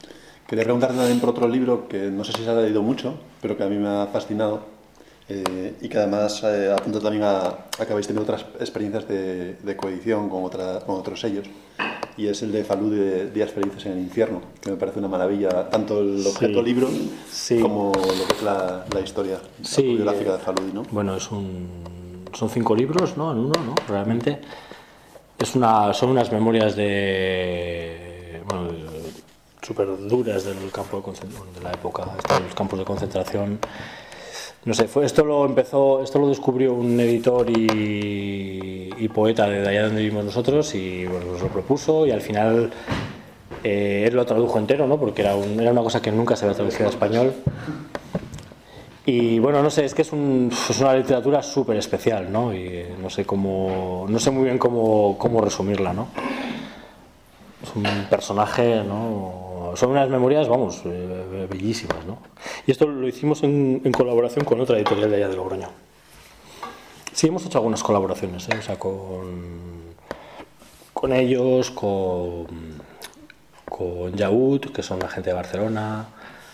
Quería preguntarte también por otro libro que no sé si se ha leído mucho, pero que a mí me ha fascinado eh, y que además eh, apunta también a, a que habéis tenido otras experiencias de, de coedición con, otra, con otros sellos, y es el de Falú de Días Felices en el Infierno, que me parece una maravilla, tanto el objeto sí, libro sí. como lo que es la, la historia sí, biográfica de Falú, ¿no? Bueno, es un, son cinco libros, ¿no? En uno, ¿no? Realmente es una, son unas memorias de, bueno, súper duras del campo de, concentración, de la época, de los campos de concentración. No sé, fue, esto lo empezó, esto lo descubrió un editor y, y poeta de allá donde vivimos nosotros, y bueno, nos lo propuso, y al final eh, él lo tradujo entero, ¿no? Porque era, un, era una cosa que nunca se había traducido a español. Y bueno, no sé, es que es, un, es una literatura súper especial, ¿no? Y no sé cómo, no sé muy bien cómo, cómo resumirla, ¿no? Es un personaje, ¿no? Son unas memorias, vamos, eh, bellísimas, ¿no? Y esto lo hicimos en, en colaboración con otra editorial de allá de Logroño. Sí, hemos hecho algunas colaboraciones, ¿eh? O sea, con, con ellos, con, con Yaúd, que son la gente de Barcelona,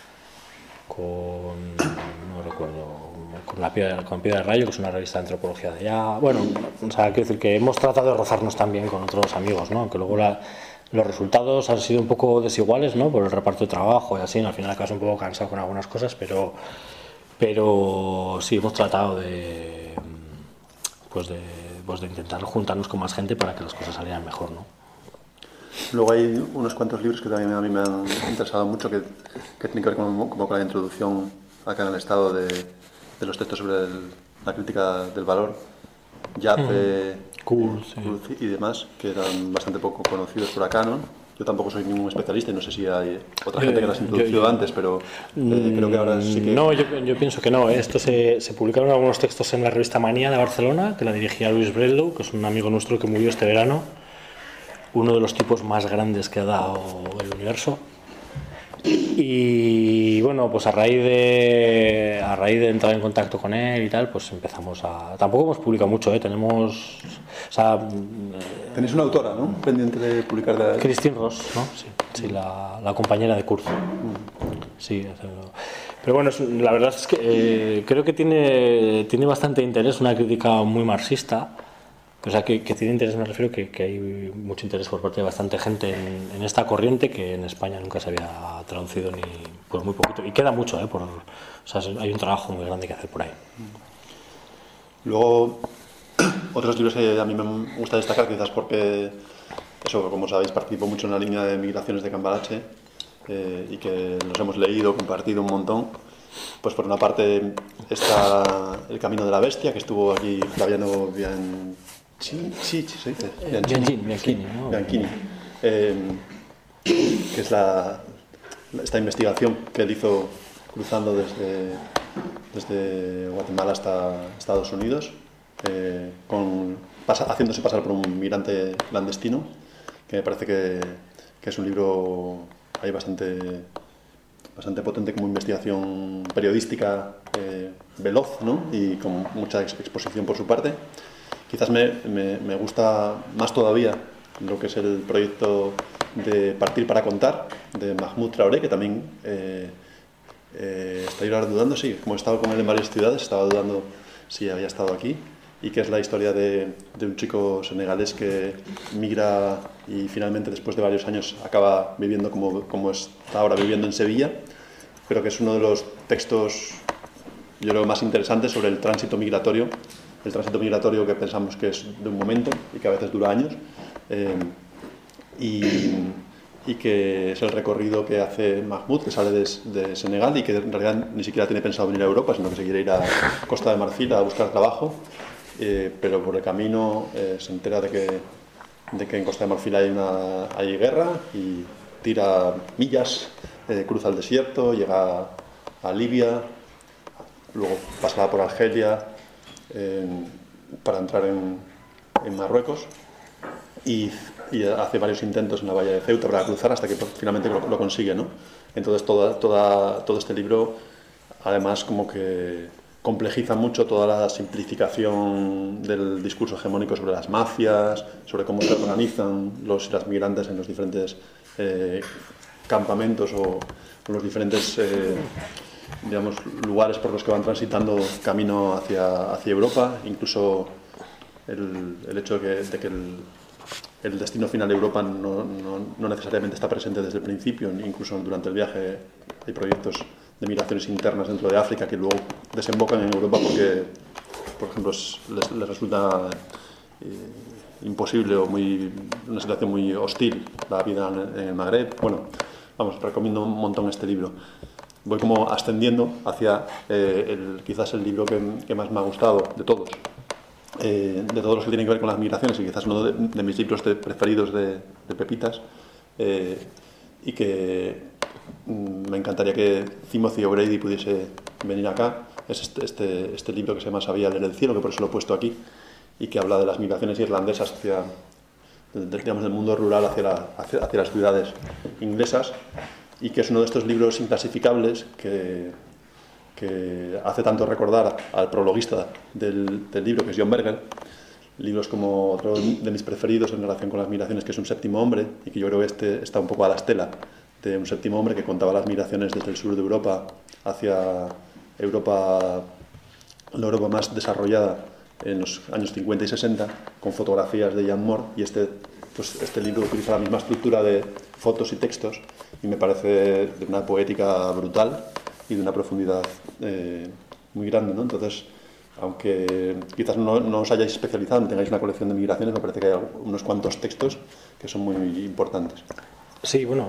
con, no recuerdo, con la Piedra, con Piedra de Rayo, que es una revista de antropología de allá. Bueno, o sea, quiero decir que hemos tratado de rozarnos también con otros amigos, ¿no? Aunque luego la, los resultados han sido un poco desiguales, ¿no? Por el reparto de trabajo y así, ¿no? Al final acabas un poco cansado con algunas cosas, pero, pero sí hemos tratado de, pues de, pues de intentar juntarnos con más gente para que las cosas salieran mejor, ¿no? Luego hay unos cuantos libros que también a mí me han interesado mucho, que, que tienen que ver con, como con la introducción acá en el Estado de, de los textos sobre el, la crítica del valor, Yape, mm. cool, sí. y demás, que eran bastante poco conocidos por acá, ¿no? Yo tampoco soy ningún especialista y no sé si hay otra gente que las ha introducido yo, yo, antes, pero eh, creo que ahora sí que... No, yo, yo pienso que no. Esto se, se publicaron algunos textos en la revista Manía de Barcelona, que la dirigía Luis Bredlow, que es un amigo nuestro que murió este verano, uno de los tipos más grandes que ha dado el universo. Y bueno, pues a raíz de a raíz de entrar en contacto con él y tal, pues empezamos a... Tampoco hemos publicado mucho, ¿eh? Tenemos... O sea, tenéis una autora, ¿no? Pendiente de publicar de... Christine Ross, ¿no? Sí, sí, la, la compañera de curso. Sí, pero bueno, la verdad es que eh, creo que tiene, tiene bastante interés, una crítica muy marxista. O sea, que, que tiene interés, me refiero que, que hay mucho interés por parte de bastante gente en, en esta corriente, que en España nunca se había traducido ni pues muy poquito. Y queda mucho, ¿eh? Por, o sea, hay un trabajo muy grande que hacer por ahí. Luego, otros libros que a mí me gusta destacar, quizás porque, eso, como sabéis, participo mucho en la línea de migraciones de Cambalache eh, y que los hemos leído, compartido un montón. Pues por una parte está El Camino de la Bestia, que estuvo aquí Flaviano Bian... Sí, sí, se dice. Bianchini, Bianchini, ¿no? Bianchini. Eh, que es la, esta investigación que él hizo cruzando desde, desde Guatemala hasta Estados Unidos, eh, con, pasa, haciéndose pasar por un migrante clandestino, que me parece que, que es un libro ahí bastante, bastante potente como investigación periodística, eh, veloz, ¿no? Y con mucha exposición por su parte. Quizás me, me, me gusta más todavía lo que es el proyecto de Partir para Contar, de Mahmoud Traoré, que también eh, eh, estoy ahora dudando, sí, como he estado con él en varias ciudades, estaba dudando si había estado aquí, y que es la historia de, de un chico senegalés que migra y finalmente después de varios años acaba viviendo como, como está ahora viviendo en Sevilla. Creo que es uno de los textos, yo creo, más interesantes sobre el tránsito migratorio, el tránsito migratorio que pensamos que es de un momento y que a veces dura años, eh, y, y que es el recorrido que hace Mahmoud, que sale de, de Senegal y que en realidad ni siquiera tiene pensado venir a Europa, sino que se quiere ir a Costa de Marfil a buscar trabajo, eh, pero por el camino eh, se entera de que, de que en Costa de Marfil hay, una, hay guerra y tira millas, eh, cruza el desierto, llega a Libia, luego pasará por Argelia, Eh, para entrar en, en Marruecos y, y hace varios intentos en la bahía de Ceuta para cruzar hasta que finalmente lo, lo consigue, ¿no? Entonces toda, toda, todo este libro además como que complejiza mucho toda la simplificación del discurso hegemónico sobre las mafias, sobre cómo se organizan los y las migrantes en los diferentes eh, campamentos o, o los diferentes eh, digamos, lugares por los que van transitando camino hacia, hacia Europa, incluso el, el hecho de que, de que el, el destino final de Europa no, no, no necesariamente está presente desde el principio, incluso durante el viaje hay proyectos de migraciones internas dentro de África que luego desembocan en Europa porque, por ejemplo, es, les, les resulta eh, imposible o muy, una situación muy hostil la vida en, en el Magreb. Bueno, vamos, recomiendo un montón este libro. Voy como ascendiendo hacia eh, el, quizás el libro que, que más me ha gustado de todos, eh, de todos los que tienen que ver con las migraciones y quizás uno de, de mis libros de, preferidos de, de Pepitas, eh, y que mm, me encantaría que Timothy O'Grady pudiese venir acá. Es este, este, este libro que se llama Sabía leer el cielo, que por eso lo he puesto aquí, y que habla de las migraciones irlandesas hacia, digamos, del mundo rural hacia, la, hacia, hacia las ciudades inglesas, y que es uno de estos libros inclasificables que, que hace tanto recordar al prologuista del, del libro, que es John Berger. Libros como otro de mis preferidos en relación con las migraciones, que es Un séptimo hombre, y que yo creo que este está un poco a la estela de Un séptimo hombre, que contaba las migraciones desde el sur de Europa hacia Europa, la Europa más desarrollada en los años cincuenta y sesenta, con fotografías de Ian Moore, y este, pues, este libro utiliza la misma estructura de fotos y textos, y me parece de una poética brutal y de una profundidad eh, muy grande, ¿no? Entonces, aunque quizás no, no os hayáis especializado, tengáis una colección de migraciones, me parece que hay unos cuantos textos que son muy importantes. Sí, bueno,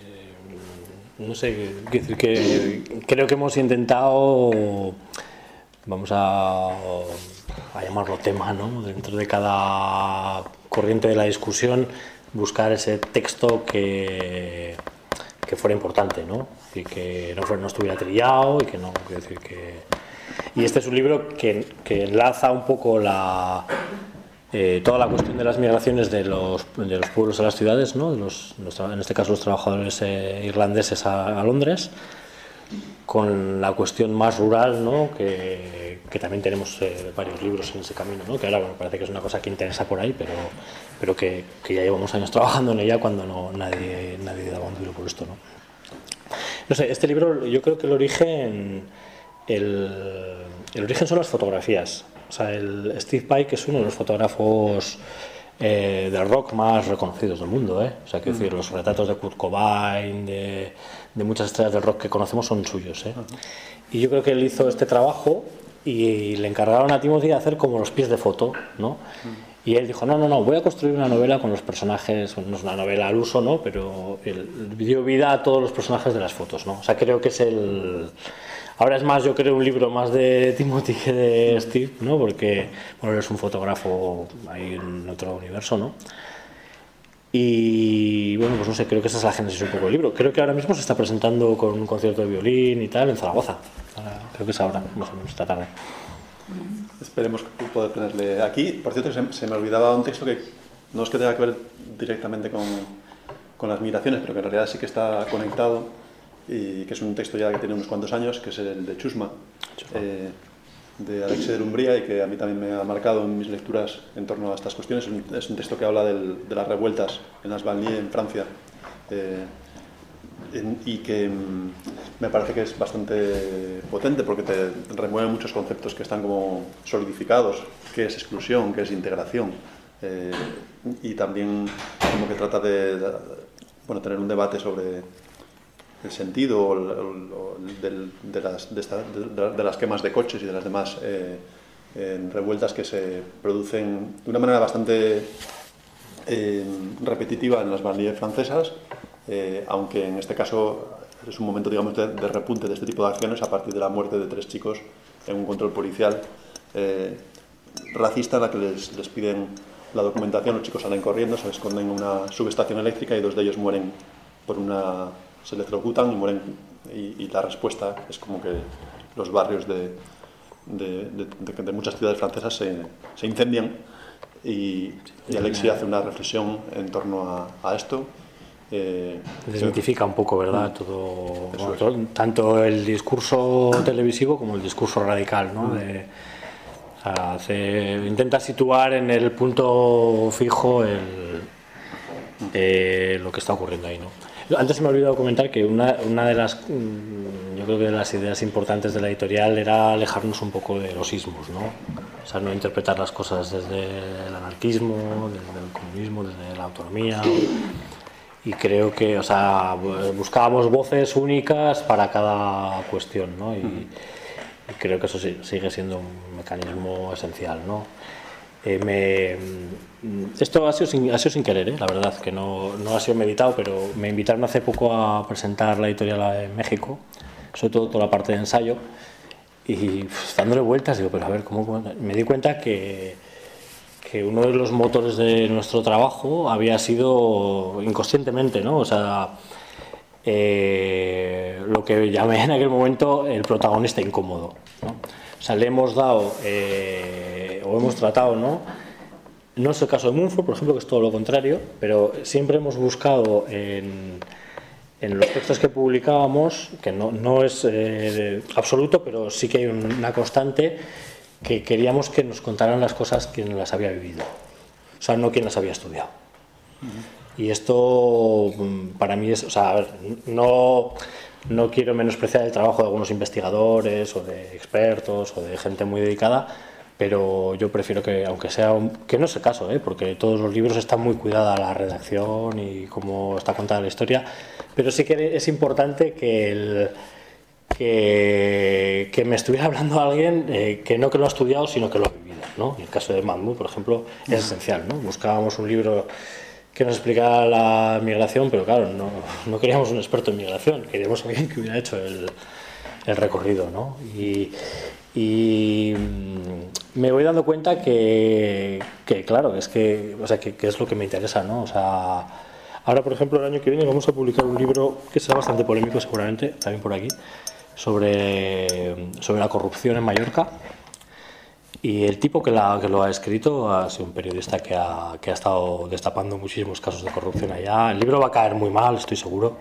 eh, no sé, quiero decir que creo que hemos intentado, vamos a, a llamarlo tema, ¿no? Dentro de cada corriente de la discusión, buscar ese texto que, que fuera importante, ¿no? Y que no, fuera, no estuviera trillado y que no, quiero decir que... Y este es un libro que, que enlaza un poco la, eh, toda la cuestión de las migraciones de los, de los pueblos a las ciudades, ¿no? De los, los, en este caso los trabajadores eh, irlandeses a, a Londres, con la cuestión más rural, ¿no? que, que también tenemos eh, varios libros en ese camino, ¿no? Que ahora bueno, parece que es una cosa que interesa por ahí, pero, pero que, que ya llevamos años trabajando en ella cuando no, nadie, nadie daba un duro por esto, ¿no? No sé, este libro yo creo que el origen, el, el origen son las fotografías. O sea, el Steve Pike es uno de los fotógrafos eh, del rock más reconocidos del mundo, ¿eh? O sea, quiero decir, los retratos de Kurt Cobain, de, de muchas estrellas del rock que conocemos son suyos, ¿eh? Y yo creo que él hizo este trabajo y le encargaron a Timothy de hacer como los pies de foto, ¿no? Y él dijo, no, no, no, voy a construir una novela con los personajes, no es una novela al uso, ¿no? Pero él dio vida a todos los personajes de las fotos, ¿no? O sea, creo que es el... Ahora es más, yo creo, un libro más de Timothy que de Steve, ¿no? Porque, bueno, él es un fotógrafo ahí en otro universo, ¿no? Y, bueno, pues no sé, creo que esa es la génesis un poco del libro. Creo que ahora mismo se está presentando con un concierto de violín y tal en Zaragoza. Ahora, creo que es ahora, más o menos, esta tarde. Esperemos poder tenerle aquí. Por cierto, se, se me olvidaba un texto que no es que tenga que ver directamente con, con las migraciones, pero que en realidad sí que está conectado y que es un texto ya que tiene unos cuantos años, que es el de Chusma, eh, de Alexis de Lumbría, y que a mí también me ha marcado en mis lecturas en torno a estas cuestiones. Es un, es un texto que habla del, de las revueltas en las Banlieues, en Francia, eh, en, y que mm, me parece que es bastante potente porque te remueve muchos conceptos que están como solidificados, qué es exclusión, qué es integración, eh, y también como que trata de, de bueno, tener un debate sobre el sentido o, o, del, de, las, de, esta, de, de las quemas de coches y de las demás eh, eh, revueltas que se producen de una manera bastante eh, repetitiva en las banlieues francesas, eh, aunque en este caso es un momento, digamos, de, de repunte de este tipo de acciones a partir de la muerte de tres chicos en un control policial eh, racista en la que les, les piden la documentación. Los chicos salen corriendo, se esconden en una subestación eléctrica y dos de ellos mueren por una... se electrocutan y mueren, y, y la respuesta es como que los barrios de, de, de, de, de muchas ciudades francesas se, se incendian, y, y Alexis hace una reflexión en torno a, a esto. Eh, Desmitifica un poco, ¿verdad? Todo, bueno, todo, tanto el discurso televisivo como el discurso radical, ¿no? Mm. De, o sea, hace, intenta situar en el punto fijo el, eh, lo que está ocurriendo ahí, ¿no? Antes se me ha olvidado comentar que una, una de las, yo creo que de las ideas importantes de la editorial era alejarnos un poco de los ismos, ¿no? O sea, no interpretar las cosas desde el anarquismo, desde el comunismo, desde la autonomía. Y creo que, o sea, buscábamos voces únicas para cada cuestión, ¿no? Y, y creo que eso sí, sigue siendo un mecanismo esencial, ¿no? Eh, me, esto ha sido sin, ha sido sin querer, ¿eh? La verdad, que no, no ha sido meditado, pero me invitaron hace poco a presentar la editorial en México, sobre todo toda la parte de ensayo, y pues, dándole vueltas, digo, pero a ver, ¿cómo? Me di cuenta que, que uno de los motores de nuestro trabajo había sido inconscientemente, ¿no? O sea, eh, lo que llamé en aquel momento el protagonista incómodo, ¿no? O sea, le hemos dado, eh, o hemos tratado, ¿no? No es el caso de Mumford, por ejemplo, que es todo lo contrario, pero siempre hemos buscado en, en los textos que publicábamos, que no, no es eh, absoluto, pero sí que hay una constante, que queríamos que nos contaran las cosas quien las había vivido, o sea, no quien las había estudiado. Uh-huh. Y esto para mí es, o sea, a ver, no... No quiero menospreciar el trabajo de algunos investigadores o de expertos o de gente muy dedicada, pero yo prefiero que, aunque sea, un, que no es el caso, ¿eh? Porque todos los libros están muy cuidada la redacción y cómo está contada la historia, pero sí que es importante que, el, que, que me estuviera hablando alguien eh, que no que lo ha estudiado, sino que lo ha vivido, ¿no? En el caso de Mahmoud, por ejemplo, es esencial, ¿no? Buscábamos un libro que nos explicara la migración, pero claro, no, no queríamos un experto en migración, queríamos alguien que hubiera hecho el, el recorrido, ¿no? Y, y me voy dando cuenta que, que claro, es que, o sea, que, que es lo que me interesa, ¿no? O sea, ahora, por ejemplo, el año que viene vamos a publicar un libro que será bastante polémico, seguramente, también por aquí, sobre, sobre la corrupción en Mallorca. Y el tipo que, la, que lo ha escrito ha sido un periodista que ha, que ha estado destapando muchísimos casos de corrupción allá. El libro va a caer muy mal, estoy seguro,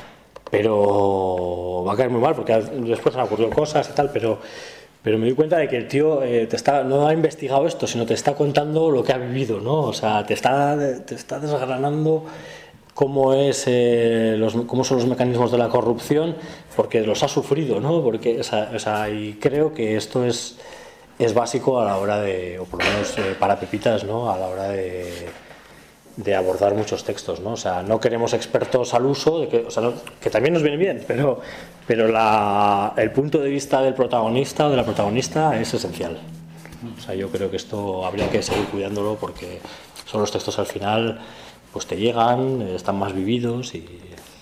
pero va a caer muy mal porque después han ocurrido cosas y tal, pero, pero me di cuenta de que el tío eh, te está, no ha investigado esto, sino te está contando lo que ha vivido, ¿no? O sea, te está, te está desgranando cómo, es, eh, los, cómo son los mecanismos de la corrupción, porque los ha sufrido, ¿no? Porque, o sea, o sea, y creo que esto es... es básico a la hora de, o por lo menos eh, para Pepitas, ¿no? A la hora de, de abordar muchos textos, ¿no? O sea, no queremos expertos al uso, de que, o sea, no, que también nos viene bien, pero, pero la, el punto de vista del protagonista o de la protagonista es esencial. O sea, yo creo que esto habría que seguir cuidándolo porque son los textos al final, pues te llegan, están más vividos y...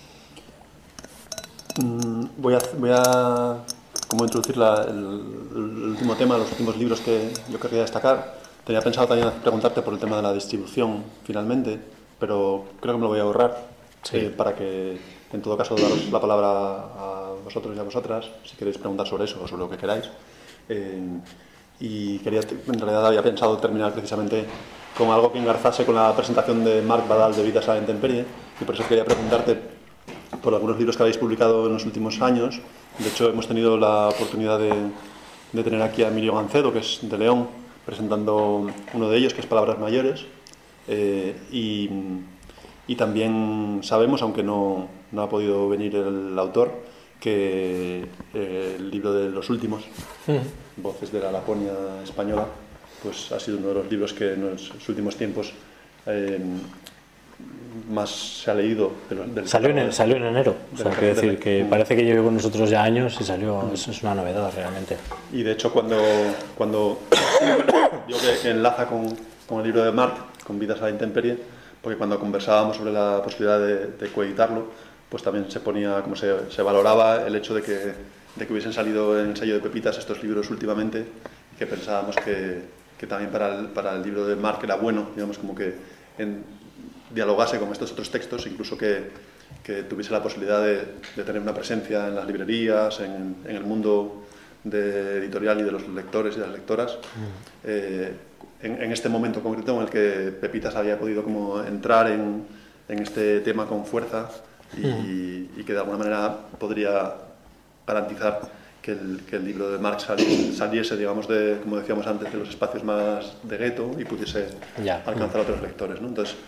Mm, voy a... Voy a... Cómo introducir la, el, el último tema, los últimos libros que yo querría destacar. Tenía pensado también preguntarte por el tema de la distribución, finalmente, pero creo que me lo voy a ahorrar, sí. eh, para que, en todo caso, daros la palabra a vosotros y a vosotras, si queréis preguntar sobre eso o sobre lo que queráis. Eh, y quería, en realidad había pensado terminar precisamente con algo que engarzase con la presentación de Marc Badal de Vidas a la Intemperie, y por eso quería preguntarte por algunos libros que habéis publicado en los últimos años. De hecho, hemos tenido la oportunidad de, de tener aquí a Emilio Gancedo, que es de León, presentando uno de ellos, que es Palabras Mayores. Eh, y, y también sabemos, aunque no, no ha podido venir el autor, que eh, el libro de los últimos, mm. Voces de la Laponia Española, pues ha sido uno de los libros que en los últimos tiempos eh, más se ha leído del, del salió, en el, salió en enero, o sea, quiero decir que parece que llevo con nosotros ya años y salió, mm. eso es una novedad realmente. Y de hecho cuando, cuando digo que, que enlaza con, con el libro de Marc, con Vidas a la Intemperie, porque cuando conversábamos sobre la posibilidad de, de coeditarlo, pues también se ponía, como se, se valoraba el hecho de que, de que hubiesen salido en el sello de Pepitas estos libros últimamente, y que pensábamos que, que también para el, para el libro de Marc era bueno, digamos, como que en, dialogase con estos otros textos, incluso que, que tuviese la posibilidad de, de tener una presencia en las librerías, en, en el mundo de editorial y de los lectores y de las lectoras. Mm. Eh, en, en este momento concreto en el que Pepitas había podido como entrar en, en este tema con fuerza y, mm. y que de alguna manera podría garantizar que el, que el libro de Marc saliese, saliese, digamos, de, como decíamos antes, de los espacios más de gueto y pudiese ya. alcanzar mm. a otros lectores, ¿no? Entonces,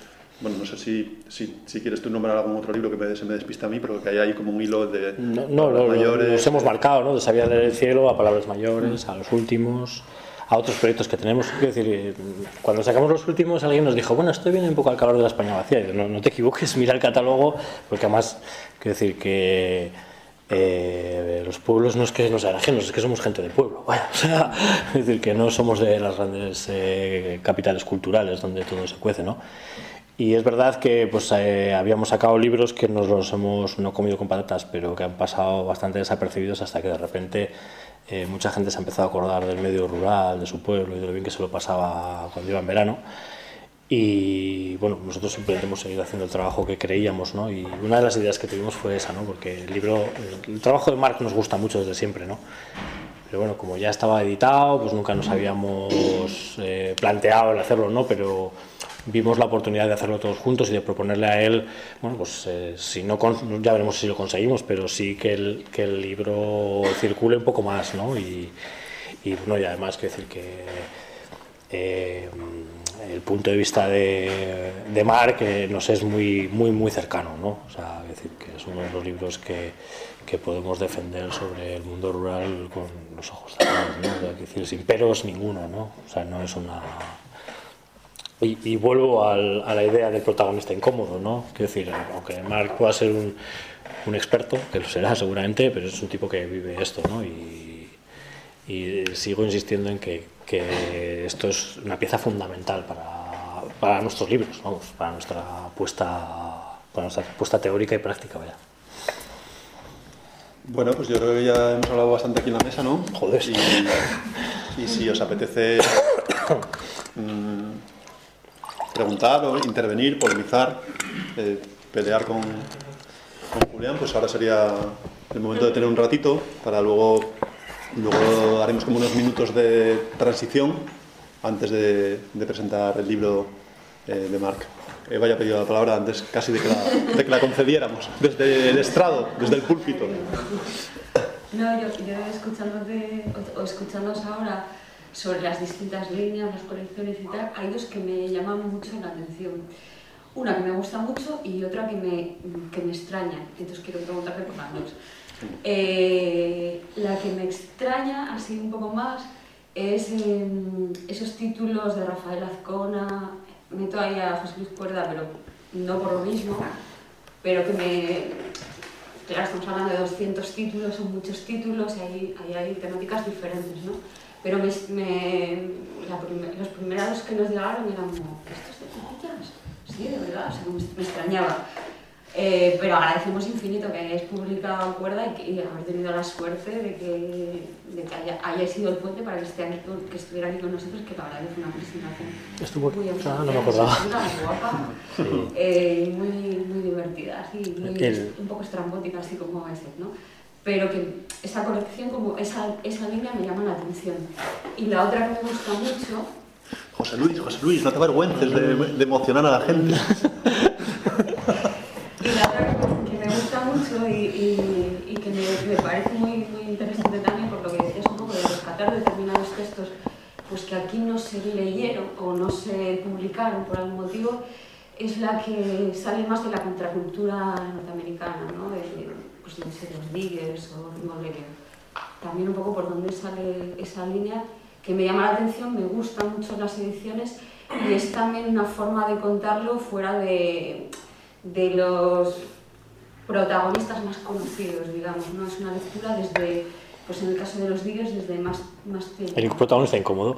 bueno, no sé si, si, si quieres tú nombrar algún otro libro que me, se me despista a mí, pero que hay ahí como un hilo de no, no lo, mayores. Los hemos marcado, ¿no? De Sabía leer el cielo a Palabras mayores, a los últimos, a otros proyectos que tenemos. Quiero decir, cuando sacamos los últimos, alguien nos dijo, bueno, esto viene un poco al calor de la España vacía. Y yo, no, no te equivoques, mira el catálogo, porque además, quiero decir que eh, los pueblos no es que nos sean ajenos, es que somos gente del pueblo. Bueno, o sea, es decir, que no somos de las grandes eh, capitales culturales donde todo se cuece, ¿no? Y es verdad que pues, eh, habíamos sacado libros que nos los hemos no comido con patatas, pero que han pasado bastante desapercibidos hasta que de repente eh, mucha gente se ha empezado a acordar del medio rural, de su pueblo y de lo bien que se lo pasaba cuando iba en verano. Y bueno, nosotros simplemente hemos seguido haciendo el trabajo que creíamos, ¿no? Y una de las ideas que tuvimos fue esa, ¿no? Porque el libro, el, el trabajo de Marc nos gusta mucho desde siempre, ¿no? Pero bueno, como ya estaba editado, pues nunca nos habíamos eh, planteado el hacerlo, ¿no? Pero vimos la oportunidad de hacerlo todos juntos y de proponerle a él, bueno, pues eh, si no, ya veremos si lo conseguimos, pero sí que el, que el libro circule un poco más, ¿no? Y, y bueno, y además quiero decir que eh, el punto de vista de, de Marc eh, nos es muy, muy, muy cercano, ¿no? O sea, es decir, que es uno de los libros que, que podemos defender sobre el mundo rural con los ojos cerrados, ¿no? O sea, es decir, sin peros ninguno, ¿no? O sea, no es una... Y, y vuelvo al, a la idea del protagonista incómodo, ¿no? Quiero decir, aunque Marc pueda ser un, un experto, que lo será seguramente, pero es un tipo que vive esto, ¿no? Y, y sigo insistiendo en que, que esto es una pieza fundamental para, para nuestros libros, vamos, para nuestra apuesta, para nuestra apuesta teórica y práctica, vaya. Bueno, pues yo creo que ya hemos hablado bastante aquí en la mesa, ¿no? Joder. Y, y si os apetece mmm, preguntar o intervenir, polemizar, eh, pelear con, con Julián, pues ahora sería el momento de tener un ratito para luego, luego haremos como unos minutos de transición antes de, de presentar el libro eh, de Marc. Eva ya ha pedido la palabra antes casi de que la, de que la concediéramos, desde el estrado, desde el púlpito. No, yo, yo escuchándote, o, o escuchándoos ahora sobre las distintas líneas, las colecciones y tal, hay dos que me llaman mucho la atención. Una que me gusta mucho y otra que me, que me extraña. Entonces quiero preguntarte por las dos. Eh, la que me extraña, así un poco más, es eh, esos títulos de Rafael Azcona. Meto ahí a José Luis Cuerda, pero no por lo mismo, pero que me... Claro, estamos hablando de doscientos títulos, son muchos títulos, y hay, hay, hay temáticas diferentes, ¿no? Pero me, me, la primer, los primeros que nos llegaron eran como, ¿estos de chiquitas? Sí, de verdad, o sea, me, me extrañaba. Eh, pero agradecemos infinito que hayáis publicado Cuerda y, que, y haber tenido la suerte de que, de que haya, haya sido el puente para que, esté aquí, que estuviera aquí con nosotros, que la verdad que fue una presentación Estuvo muy ah, no me acordaba. muy guapa, sí. eh, muy, muy divertida, así, muy, el... un poco estrambótica, así como ese, ¿no? Pero que esa colección, como esa, esa línea me llama la atención. Y la otra que me gusta mucho... José Luis, José Luis, no te avergüences de, de emocionar a la gente. Y la otra que me gusta mucho y, y, y que me, me parece muy, muy interesante también, por lo que decías un poco de rescatar determinados textos, pues que aquí no se leyeron o no se publicaron por algún motivo, es la que sale más de la contracultura norteamericana, ¿no? De, pues de los Diggers o Ringo Lerner. También un poco por donde sale esa línea que me llama la atención, me gustan mucho las ediciones y es también una forma de contarlo fuera de... de los protagonistas más conocidos, digamos, ¿no? Es una lectura desde, pues en el caso de los Diggers, desde más, más tiempo. El protagonista incómodo.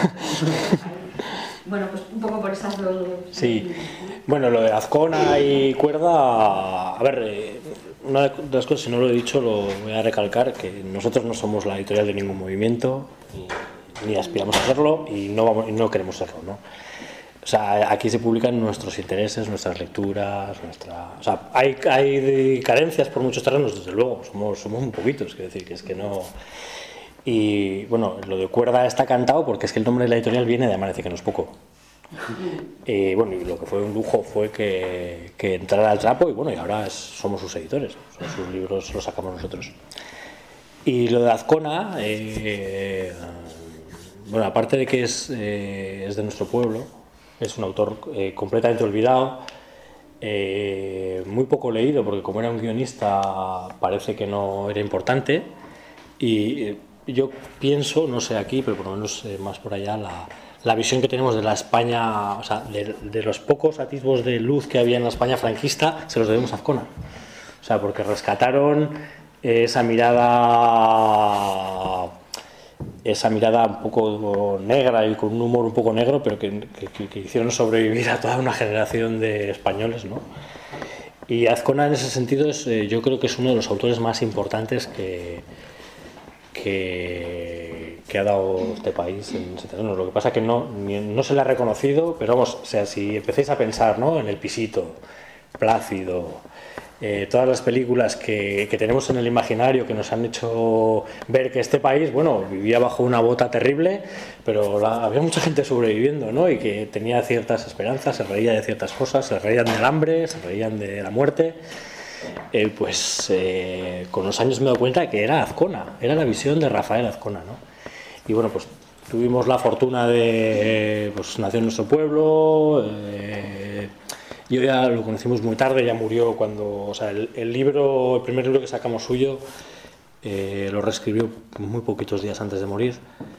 Bueno, pues un poco por esas dos... Sí, bueno, lo de Azcona y Cuerda, a ver, eh, una de las cosas, si no lo he dicho, lo voy a recalcar, que nosotros no somos la editorial de ningún movimiento, ni, ni aspiramos a serlo, y no, vamos, y no queremos serlo, ¿no? O sea, aquí se publican nuestros intereses, nuestras lecturas, nuestra... O sea, hay, hay carencias por muchos terrenos, desde luego, somos, somos un poquitos, quiero decir, que es que no... Y bueno, lo de Cuerda está cantado porque es que el nombre de la editorial viene de Amanece, que no es poco. Y bueno, y lo que fue un lujo fue que, que entrara al trapo y bueno, y ahora es, somos sus editores, son sus libros los sacamos nosotros. Y lo de Azcona, eh, bueno, aparte de que es, eh, es de nuestro pueblo, es un autor eh, completamente olvidado, eh, muy poco leído, porque como era un guionista parece que no era importante, y eh, yo pienso, no sé aquí, pero por lo menos eh, más por allá, la, la visión que tenemos de la España, o sea, de, de los pocos atisbos de luz que había en la España franquista, se los debemos a Azcona. O sea, porque rescataron esa mirada, esa mirada un poco negra y con un humor un poco negro, pero que, que, que hicieron sobrevivir a toda una generación de españoles, ¿no? Y Azcona en ese sentido es, eh, yo creo que es uno de los autores más importantes que, que, que ha dado este país en ese terreno. Lo que pasa es que no, ni, no se le ha reconocido, pero vamos, o sea, si empecéis a pensar, ¿no?, en El Pisito, Plácido, eh, todas las películas que, que tenemos en el imaginario que nos han hecho ver que este país, bueno, vivía bajo una bota terrible, pero la, había mucha gente sobreviviendo, ¿no?, y que tenía ciertas esperanzas, se reía de ciertas cosas, se reían del hambre, se reían de la muerte. Eh, pues eh, con los años me he dado cuenta de que era Azcona, era la visión de Rafael Azcona, ¿no? Y bueno, pues tuvimos la fortuna de, pues nació en nuestro pueblo, eh, yo ya lo conocimos muy tarde, ya murió cuando, o sea, el, el libro, el primer libro que sacamos suyo, eh, lo reescribió muy poquitos días antes de morir.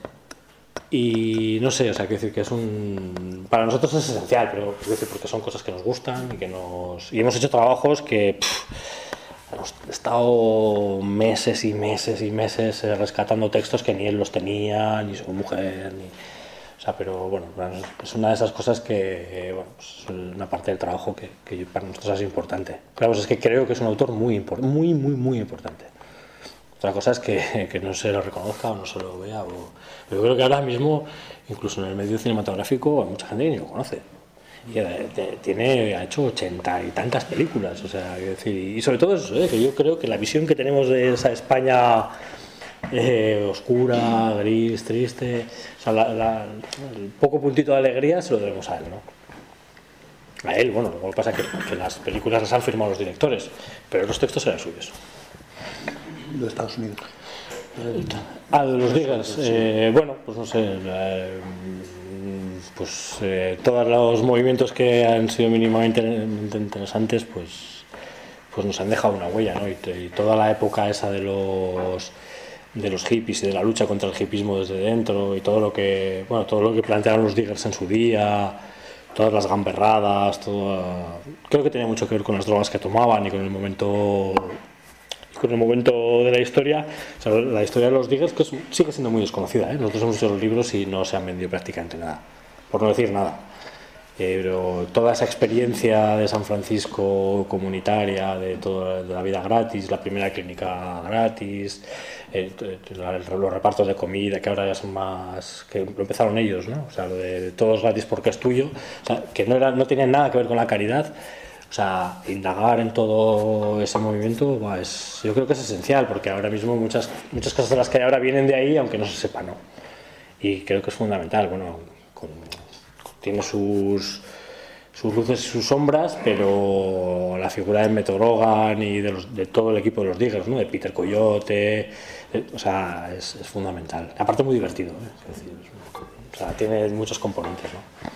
Y no sé, o sea, quiero decir que es un... Para nosotros es esencial, pero quiero decir, porque son cosas que nos gustan y que nos... Y hemos hecho trabajos que... Pff, hemos estado meses y meses y meses rescatando textos que ni él los tenía, ni su mujer, ni... O sea, pero bueno, es una de esas cosas que, bueno, pues es una parte del trabajo que, que para nosotros es importante. Pero vamos, es que creo que es un autor muy importante, muy, muy, muy importante. Otra cosa es que, que no se lo reconozca o no se lo vea. O... Pero yo creo que ahora mismo, incluso en el medio cinematográfico, hay mucha gente que ni lo conoce. Y tiene, ha hecho ochenta y tantas películas. O sea, es decir, y sobre todo eso, ¿eh? Que yo creo que la visión que tenemos de esa España eh, oscura, gris, triste, o sea, la, la, el poco puntito de alegría se lo debemos a él, ¿no? A él, bueno, lo que pasa es que, que las películas las han firmado los directores, pero los textos eran suyos. De Estados Unidos. Ah, de los Diggers. Eh, bueno, pues no sé. Eh, pues eh, todos los movimientos que han sido mínimamente interesantes, pues, pues nos han dejado una huella, ¿no? Y, y toda la época esa de los de los hippies y de la lucha contra el hippismo desde dentro y todo lo que, bueno, todo lo que plantearon los Diggers en su día, todas las gamberradas, todo, creo que tenía mucho que ver con las drogas que tomaban y con el momento. Con el momento de la historia, o sea, la historia de los Diggers, que es, sigue siendo muy desconocida, ¿eh? Nosotros hemos hecho los libros y no se han vendido prácticamente nada, por no decir nada. Eh, pero toda esa experiencia de San Francisco comunitaria, de toda de la vida gratis, la primera clínica gratis, eh, los repartos de comida, que ahora ya son más, que lo empezaron ellos, ¿no? O sea, lo de todos gratis porque es tuyo, o sea, que no, era, no tenía nada que ver con la caridad. O sea, indagar en todo ese movimiento, bah, es, yo creo que es esencial, porque ahora mismo muchas, muchas cosas de las que hay ahora vienen de ahí, aunque no se sepa, ¿no? Y creo que es fundamental. Bueno, con, tiene sus, sus luces y sus sombras, pero la figura de Meto Grogan y de, los, de todo el equipo de los Diggers, ¿no? De Peter Coyote, de, o sea, es, es fundamental. Aparte muy divertido, ¿eh? Es decir, es, o sea, tiene muchos componentes, ¿no?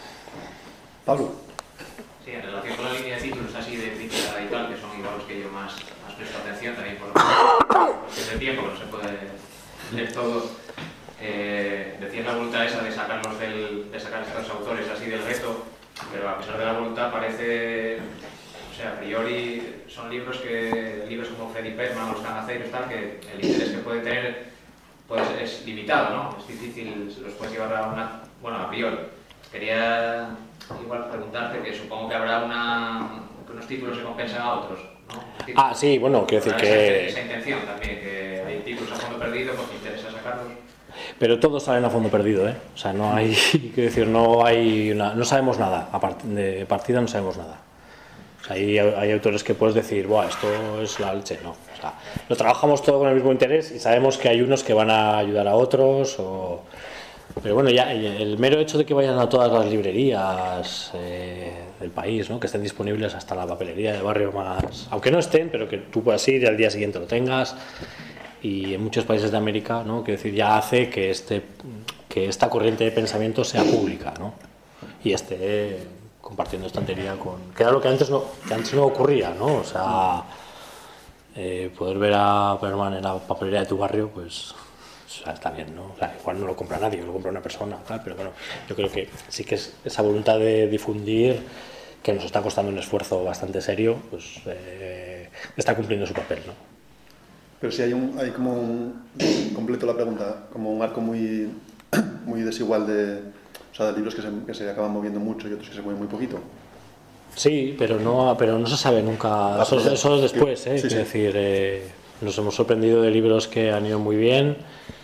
Pablo. Sí, en relación con la línea de títulos así de crítica y tal, que son igual los que yo más, más presto atención, también por el tiempo, que no se puede leer todo. Eh, decías la voluntad esa de sacarlos del, de sacar a estos autores así del reto, pero a pesar de la voluntad parece, o sea, a priori son libros que, libros como Freddy Perman, Los Canaceiros, tal, que el interés que puede tener pues, es limitado, ¿no? Es difícil, se los puedes llevar a una, bueno, a priori. Quería igual preguntarte que supongo que habrá una, que unos títulos se compensan a otros, ¿no? Ah, sí, bueno, quiero decir que... Esa intención también, que hay títulos a fondo perdido porque interesa sacarlos. Pero todos salen a fondo perdido, ¿eh? O sea, no hay, quiero decir, no hay una, no sabemos nada, a part, de partida no sabemos nada. O sea, hay, hay autores que puedes decir, buah, esto es la leche, no. O sea, lo trabajamos todo con el mismo interés y sabemos que hay unos que van a ayudar a otros o... Pero bueno, ya el mero hecho de que vayan a todas las librerías eh, del país, ¿no? Que estén disponibles hasta la papelería de barrio más... Aunque no estén, pero que tú puedas ir y al día siguiente lo tengas. Y en muchos países de América, ¿no? Quiero decir, ya hace que, este, que esta corriente de pensamiento sea pública, ¿no? y esté compartiendo estantería con... que era lo que antes no, que antes no ocurría, ¿no? O sea, eh, poder ver a Perlman en la papelería de tu barrio, pues... o sea, está bien, ¿no? O sea, igual no lo compra nadie, lo compra una persona, tal, pero bueno, yo creo que sí que es esa voluntad de difundir, que nos está costando un esfuerzo bastante serio, pues eh, está cumpliendo su papel, ¿no? Pero sí hay, un, hay como un, completo la pregunta, como un arco muy, muy desigual de, o sea, de libros que se, que se acaban moviendo mucho y otros que se mueven muy poquito. Sí, pero no, pero no se sabe nunca, eso, eso es después, ¿eh? Sí, Es sí. decir, eh, nos hemos sorprendido de libros que han ido muy bien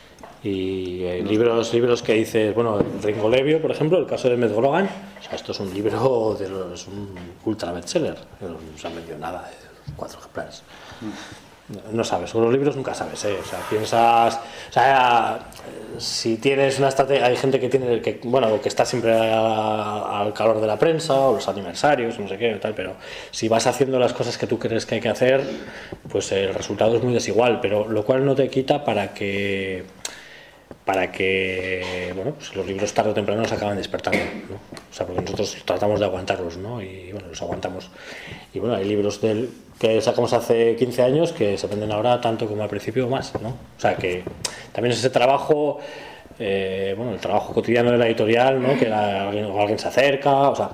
y eh, libros, libros que dices, bueno, Ringo Levio, por ejemplo, el caso de Meth Grogan, o sea, esto es un libro, de los, es un ultra bestseller, no se han vendido nada, cuatro ejemplares. No sabes, con los libros nunca sabes, ¿eh? O sea, piensas, o sea, si tienes una estrategia, hay gente que tiene, que, bueno, que está siempre a, al calor de la prensa o los aniversarios, no sé qué, tal, pero si vas haciendo las cosas que tú crees que hay que hacer, pues el resultado es muy desigual, pero lo cual no te quita para que, para que, bueno, pues los libros tarde o temprano se acaban despertando, ¿no? O sea, porque nosotros tratamos de aguantarlos, ¿no? Y bueno, los aguantamos. Y bueno, hay libros del que sacamos hace quince años que se venden ahora tanto como al principio o más, ¿no? O sea que también es ese trabajo, eh, bueno, el trabajo cotidiano de la editorial, ¿no? Que la, alguien, o alguien se acerca, o sea,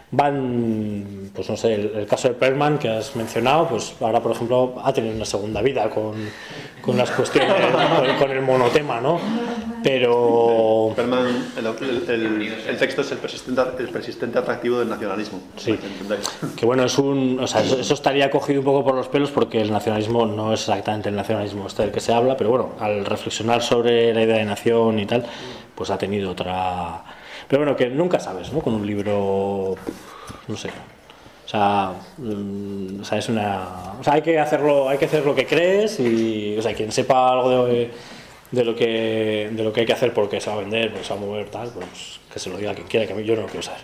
van, pues no sé, el, el caso de Perlman que has mencionado, pues ahora por ejemplo ha tenido una segunda vida con, con las cuestiones, ¿no? Con el monotema, ¿no? Pero... Perlman, el, el, el, el texto es el persistente, el persistente atractivo del nacionalismo. Sí. Para que entendáis. Que bueno, es un, o sea, eso, eso estaría cogido un poco por los pelos porque el nacionalismo no es exactamente el nacionalismo este del que se habla, pero bueno, al reflexionar sobre la idea de nación y tal, pues ha tenido otra... Pero bueno, que nunca sabes, ¿no? Con un libro, no sé, o sea, mm, o sea, es una, o sea, hay que hacerlo, hay que hacer lo que crees y, o sea, quien sepa algo de, de lo que, de lo que hay que hacer porque se va a vender, porque se va a mover tal, pues que se lo diga quien quiera, que a mí yo no lo quiero saber.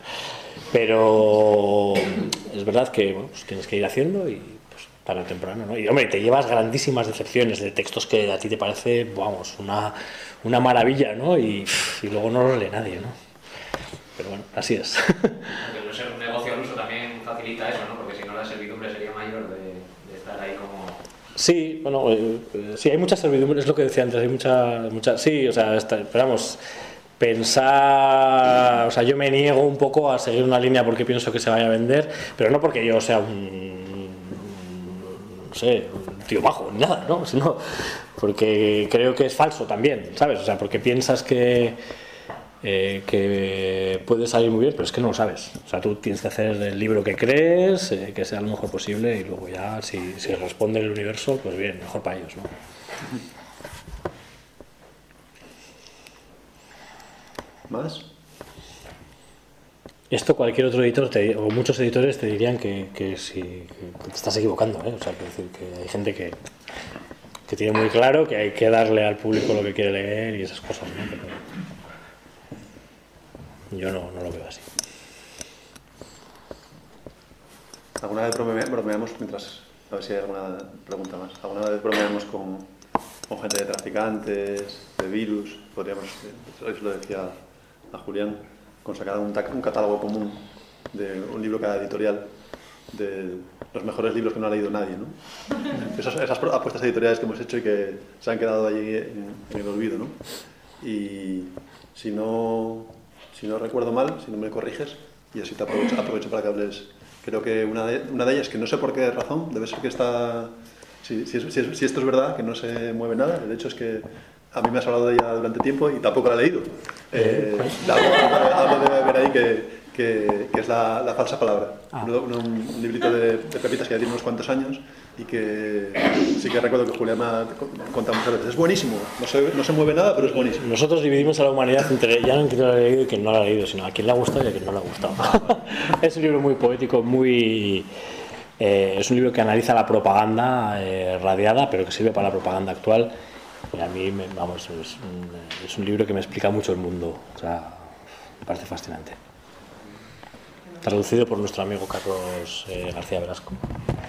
Pero es verdad que, bueno, pues tienes que ir haciendo y pues tarde o temprano, ¿no? Y hombre, te llevas grandísimas decepciones de textos que a ti te parece, vamos, una, una maravilla, ¿no? Y, y luego no los lee nadie, ¿no? Pero bueno, así es. Porque ser un negocio al uso también facilita eso, ¿no? Porque si no la servidumbre sería mayor de, de estar ahí como... Sí, bueno, eh, eh, sí, hay mucha servidumbre, es lo que decía antes, hay mucha, mucha sí, o sea, está, pero vamos, pensar, o sea, yo me niego un poco a seguir una línea porque pienso que se vaya a vender, pero no porque yo sea un, no sé, un tío bajo, ni nada, ¿no? Sino porque creo que es falso también, ¿sabes? O sea, porque piensas que... Eh, que puede salir muy bien, pero es que no lo sabes. O sea, tú tienes que hacer el libro que crees, eh, que sea lo mejor posible y luego ya, si, si responde el universo, pues bien, mejor para ellos, ¿no? ¿Más? Esto cualquier otro editor, te, o muchos editores te dirían que, que, si, que te estás equivocando, ¿eh? O sea, que, decir, que hay gente que, que tiene muy claro que hay que darle al público lo que quiere leer y esas cosas, ¿no? Pero yo no, no lo veo así. ¿Alguna vez brome- bromeamos, mientras, a ver si hay alguna pregunta más, alguna vez bromeamos con, con gente de traficantes, de virus, podríamos, eso lo decía a Julián, con sacar un, ta- un catálogo común de un libro cada editorial, de los mejores libros que no ha leído nadie, ¿no? Esas, esas apuestas editoriales que hemos hecho y que se han quedado allí en, en el olvido, ¿no? Y si no... Si no recuerdo mal, si no me corriges, y así te aprovecho, aprovecho para que hables. Creo que una de, una de ellas, que no sé por qué razón, debe ser que está... Si, si, si, si esto es verdad, que no se mueve nada, el hecho es que a mí me has hablado de ella durante tiempo y tampoco la he leído. Eh, algo, algo debe haber ahí que, que, que es la, la falsa palabra. Ah. Un, un librito de, de pepitas que ya tiene unos cuantos años y que sí que recuerdo que Julián me ha contado muchas veces. Es buenísimo, no se, no se mueve nada, pero es buenísimo. Nosotros dividimos a la humanidad entre ya no quien lo ha leído y quien no lo ha leído, sino a quien le ha gustado y a quien no le ha gustado. Es un libro muy poético, muy... Eh, es un libro que analiza la propaganda eh, radiada, pero que sirve para la propaganda actual. Y a mí, me, vamos, es un, es un libro que me explica mucho el mundo. O sea, me parece fascinante. Traducido por nuestro amigo Carlos eh, García Velasco.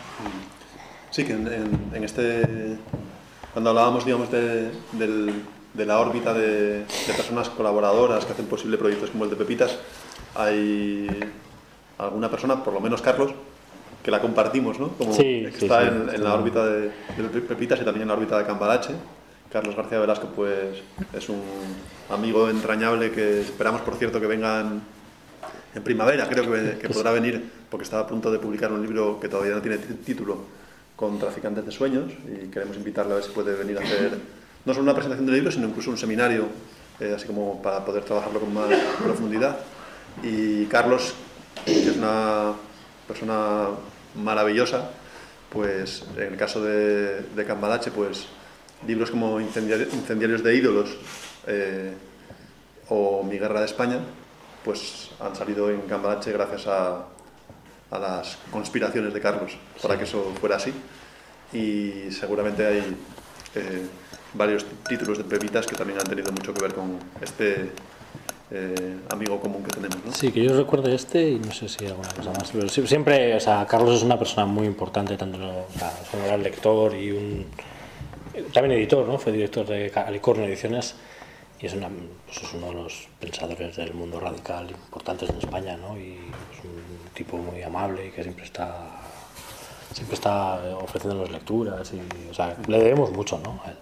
Sí, que en, en, en este... Cuando hablábamos, digamos, de, del, de la órbita de, de personas colaboradoras que hacen posible proyectos como el de Pepitas, hay alguna persona, por lo menos Carlos, que la compartimos, ¿no? Como sí, que sí, está sí, en, en sí. la órbita de, de Pepitas y también en la órbita de Cambalache. Carlos García Velasco, pues, es un amigo entrañable que esperamos, por cierto, que vengan en primavera. Creo que, que podrá venir, porque está a punto de publicar un libro que todavía no tiene título, con Traficantes de Sueños, y queremos invitarle a ver si puede venir a hacer no solo una presentación del libro, sino incluso un seminario, eh, así como para poder trabajarlo con más profundidad. Y Carlos, que es una persona maravillosa, pues en el caso de, de Cambalache, pues libros como Incendiarios, Incendiarios de ídolos eh, o Mi guerra de España, pues han salido en Cambalache gracias a, a las conspiraciones de Carlos para sí. que eso fuera así. Y seguramente hay eh, varios títulos de Pepitas que también han tenido mucho que ver con este eh, amigo común que tenemos, ¿no? Sí, que yo recuerde este y no sé si alguna cosa más. Pero siempre, o sea, Carlos es una persona muy importante, tanto, o sea, es un gran lector y un también editor, ¿no? Fue director de Alicornio Ediciones y es, una, pues es uno de los pensadores del mundo radical importantes en España, ¿no? Y es un tipo muy amable y que siempre está siempre está ofreciéndonos lecturas y, o sea, le debemos mucho, ¿no? A él.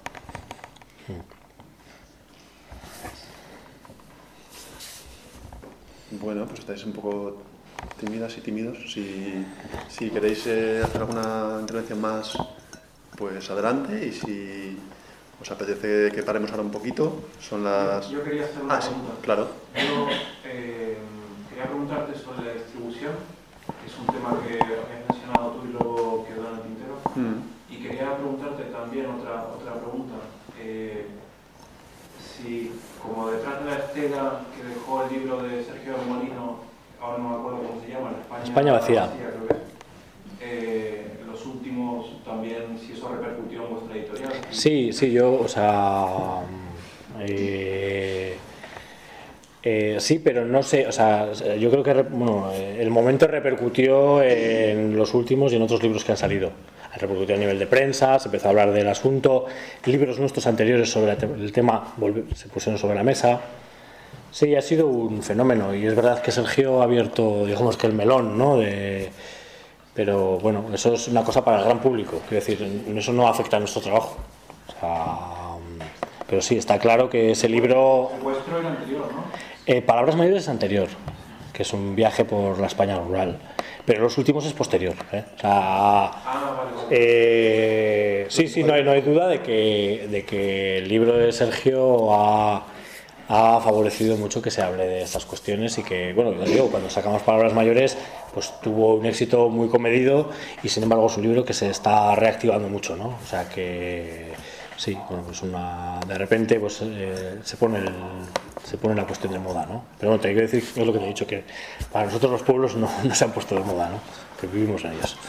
Bueno, pues estáis un poco tímidas y tímidos. Si, si queréis eh, hacer alguna intervención más, pues adelante, y si os apetece que paremos ahora un poquito, son las... Yo quería hacer una ah, pregunta. Sí, claro. Yo eh, quería preguntarte sobre la distribución, que es un tema que habías mencionado tú y luego quedó en el tintero. Mm. Y quería preguntarte también otra, otra pregunta. Eh, si, como detrás de la estela que dejó el libro de Sergio Molino, ahora no me acuerdo cómo se llama, España, España vacía, vacía creo que es, eh, los últimos también, si eso repercutió en vuestra editorial. Sí, sí, yo, o sea, eh, eh, sí, pero no sé, o sea, yo creo que bueno, el momento repercutió en los últimos y en otros libros que han salido. Repercutió a nivel de prensa, se empezó a hablar del asunto, libros nuestros anteriores sobre el tema se pusieron sobre la mesa. Sí, ha sido un fenómeno y es verdad que Sergio ha abierto, digamos que el melón, ¿no? De, pero bueno, eso es una cosa para el gran público, quiero decir, eso no afecta a nuestro trabajo. O sea, pero sí, está claro que ese libro... El vuestro era anterior, ¿no? Eh, Palabras mayores es anterior, que es un viaje por la España rural. Pero los últimos es posterior, ¿eh? O sea, ah, vale, vale. Eh, sí, sí, no hay, no hay duda de que, de que el libro de Sergio ha, ha favorecido mucho que se hable de estas cuestiones y que, bueno, yo digo, cuando sacamos Palabras mayores, pues tuvo un éxito muy comedido y sin embargo es un libro que se está reactivando mucho, ¿no? O sea que sí, bueno, pues una, de repente pues eh, se pone el, se pone la cuestión de moda, ¿no? Pero bueno, te quiero decir, es lo que te he dicho, que para nosotros los pueblos no, no se han puesto de moda, ¿no? Que vivimos en ellos.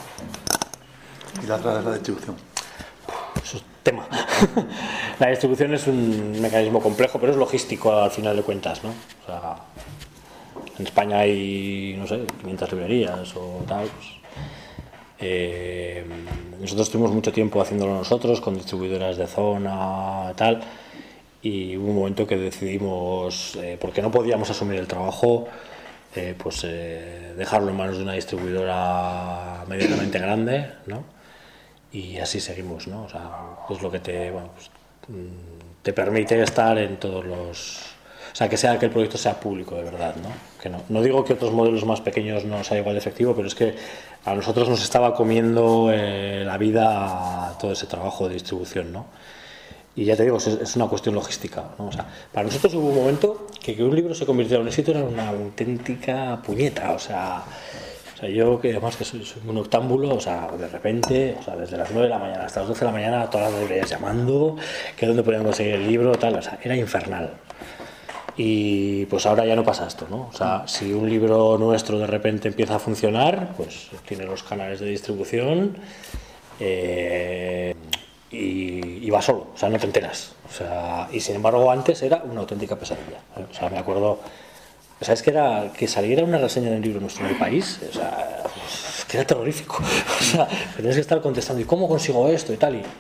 Y la otra es la distribución. Eso es tema. La distribución es un mecanismo complejo, pero es logístico al final de cuentas, ¿no? O sea, en España hay, no sé, quinientas librerías o tal, pues, eh, nosotros tuvimos mucho tiempo haciéndolo nosotros con distribuidoras de zona tal, y hubo un momento que decidimos, eh, porque no podíamos asumir el trabajo, eh, pues eh, dejarlo en manos de una distribuidora medianamente grande, ¿no? Y así seguimos, ¿no? O sea, es lo que te, bueno, pues, te permite estar en todos los... O sea, que sea que el proyecto sea público de verdad, ¿no? Que no, no digo que otros modelos más pequeños no sea igual de efectivo, pero es que a nosotros nos estaba comiendo eh, la vida todo ese trabajo de distribución, ¿no? Y ya te digo, es, es una cuestión logística, ¿no? O sea, para nosotros hubo un momento que que un libro se convirtiera en un éxito era una auténtica puñeta, o sea... O sea, yo, que además que soy, soy un octámbulo, o sea, de repente, o sea, desde las nueve de la mañana hasta las doce de la mañana, todas las librerías llamando, que dónde podían conseguir el libro, tal, o sea, era infernal. Y pues ahora ya no pasa esto, ¿no? O sea, si un libro nuestro de repente empieza a funcionar, pues tiene los canales de distribución eh, y, y va solo, o sea, no te enteras. O sea, y sin embargo antes era una auténtica pesadilla, ¿eh? O sea, me acuerdo... ¿Sabes que era que saliera una reseña de un libro nuestro en el país? O sea, que era terrorífico. O sea, que tenías que estar contestando, ¿y cómo consigo esto? Y tal. Y,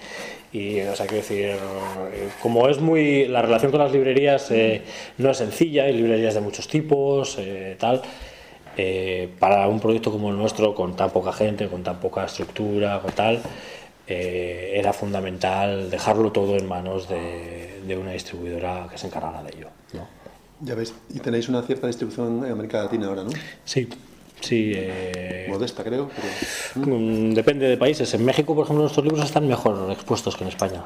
Y, o sea, quiero decir, como es muy... La relación con las librerías eh, no es sencilla, hay librerías de muchos tipos, eh, tal. Eh, para un proyecto como el nuestro, con tan poca gente, con tan poca estructura, con tal, eh, era fundamental dejarlo todo en manos de, de una distribuidora que se encargara de ello, ¿no? Ya ves, y tenéis una cierta distribución en América Latina ahora, ¿no? Sí. Sí, eh, modesta creo, pero... ¿Mm? Depende de países. En México, por ejemplo, nuestros libros están mejor expuestos que en España,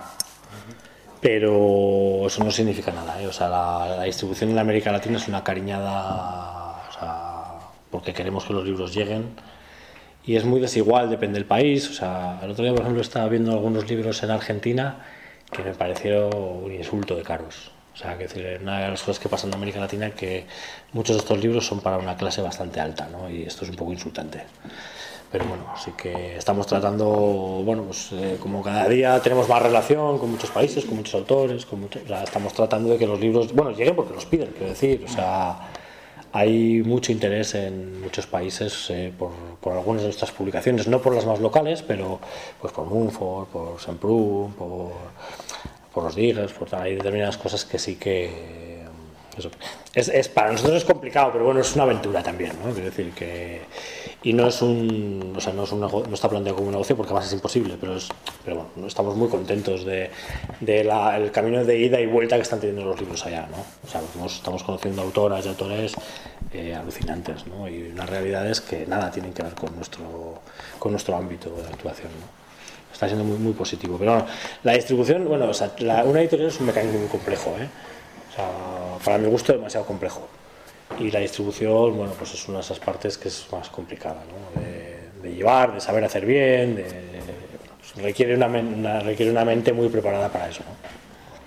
pero eso no significa nada, ¿eh? O sea, la, la distribución en América Latina es una cariñada, o sea, porque queremos que los libros lleguen, y es muy desigual, depende del país. O sea, el otro día, por ejemplo, estaba viendo algunos libros en Argentina que me parecieron un insulto de caros. O sea, que decir, una de las cosas que pasa en América Latina es que muchos de estos libros son para una clase bastante alta, ¿no? Y esto es un poco insultante. Pero bueno, sí que estamos tratando, bueno, pues eh, como cada día tenemos más relación con muchos países, con muchos autores, con muchos, o sea, estamos tratando de que los libros, bueno, lleguen porque los piden, quiero decir. O sea, hay mucho interés en muchos países eh, por, por algunas de nuestras publicaciones, no por las más locales, pero pues por Mumford, por Semprún, por... por los diggers, por tal, hay determinadas cosas que sí que eso, es, es para nosotros es complicado, pero bueno, es una aventura también, ¿no? Quiero decir que y no es un, o sea, no es un negocio, no está planteado como un negocio porque además es imposible, pero es, pero bueno, estamos muy contentos de, de la, el camino de ida y vuelta que están teniendo los libros allá, ¿no? O sea, estamos, estamos conociendo autoras y autores eh, alucinantes, ¿no? Y unas realidades que nada tienen que ver con nuestro, con nuestro ámbito de actuación, ¿no? Está siendo muy, muy positivo. Pero bueno, la distribución, bueno, o sea, la, una editorial es un mecanismo muy complejo, ¿eh? O sea, para mi gusto demasiado complejo. Y la distribución, bueno, pues es una de esas partes que es más complicada, ¿no? De, de llevar, de saber hacer bien, de, bueno, pues requiere, una, una, requiere una mente muy preparada para eso, ¿no?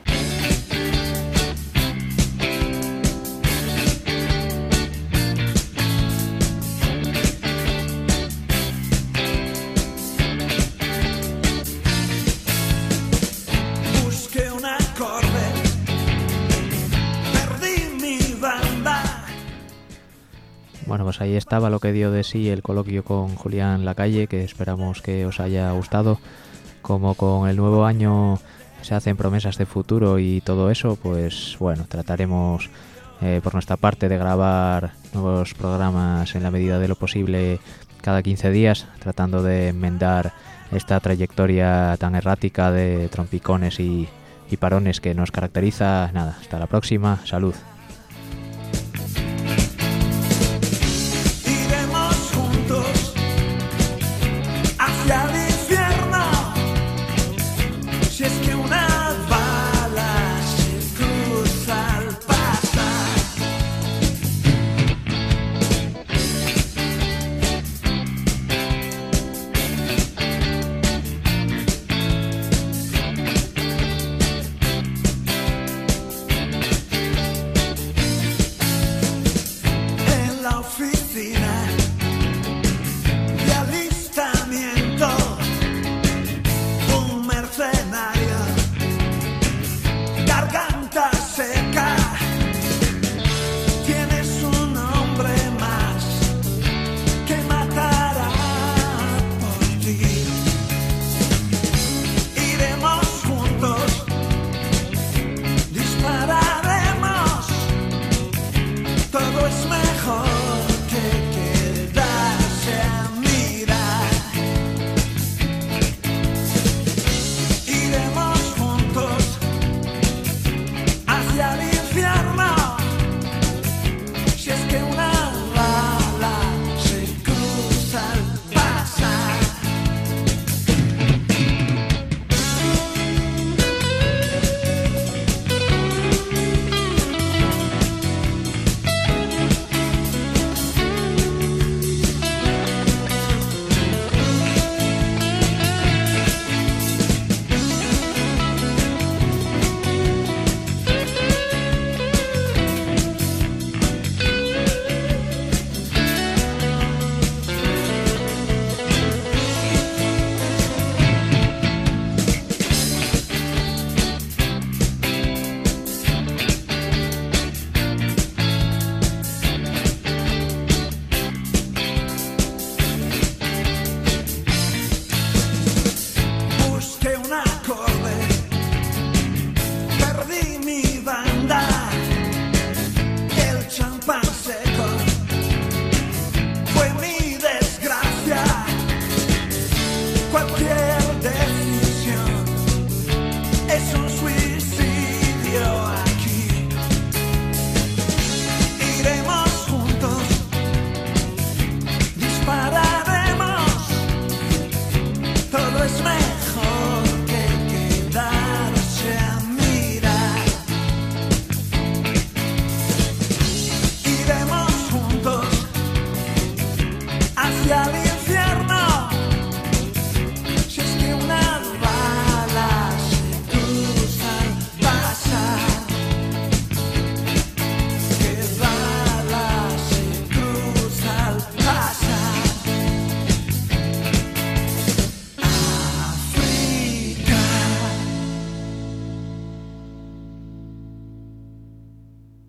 Bueno, pues ahí estaba lo que dio de sí el coloquio con Julián Lacalle, que esperamos que os haya gustado. Como con el nuevo año se hacen promesas de futuro y todo eso, pues bueno, trataremos eh, por nuestra parte de grabar nuevos programas en la medida de lo posible cada quince días, tratando de enmendar esta trayectoria tan errática de trompicones y, y parones que nos caracteriza. Nada, hasta la próxima, salud.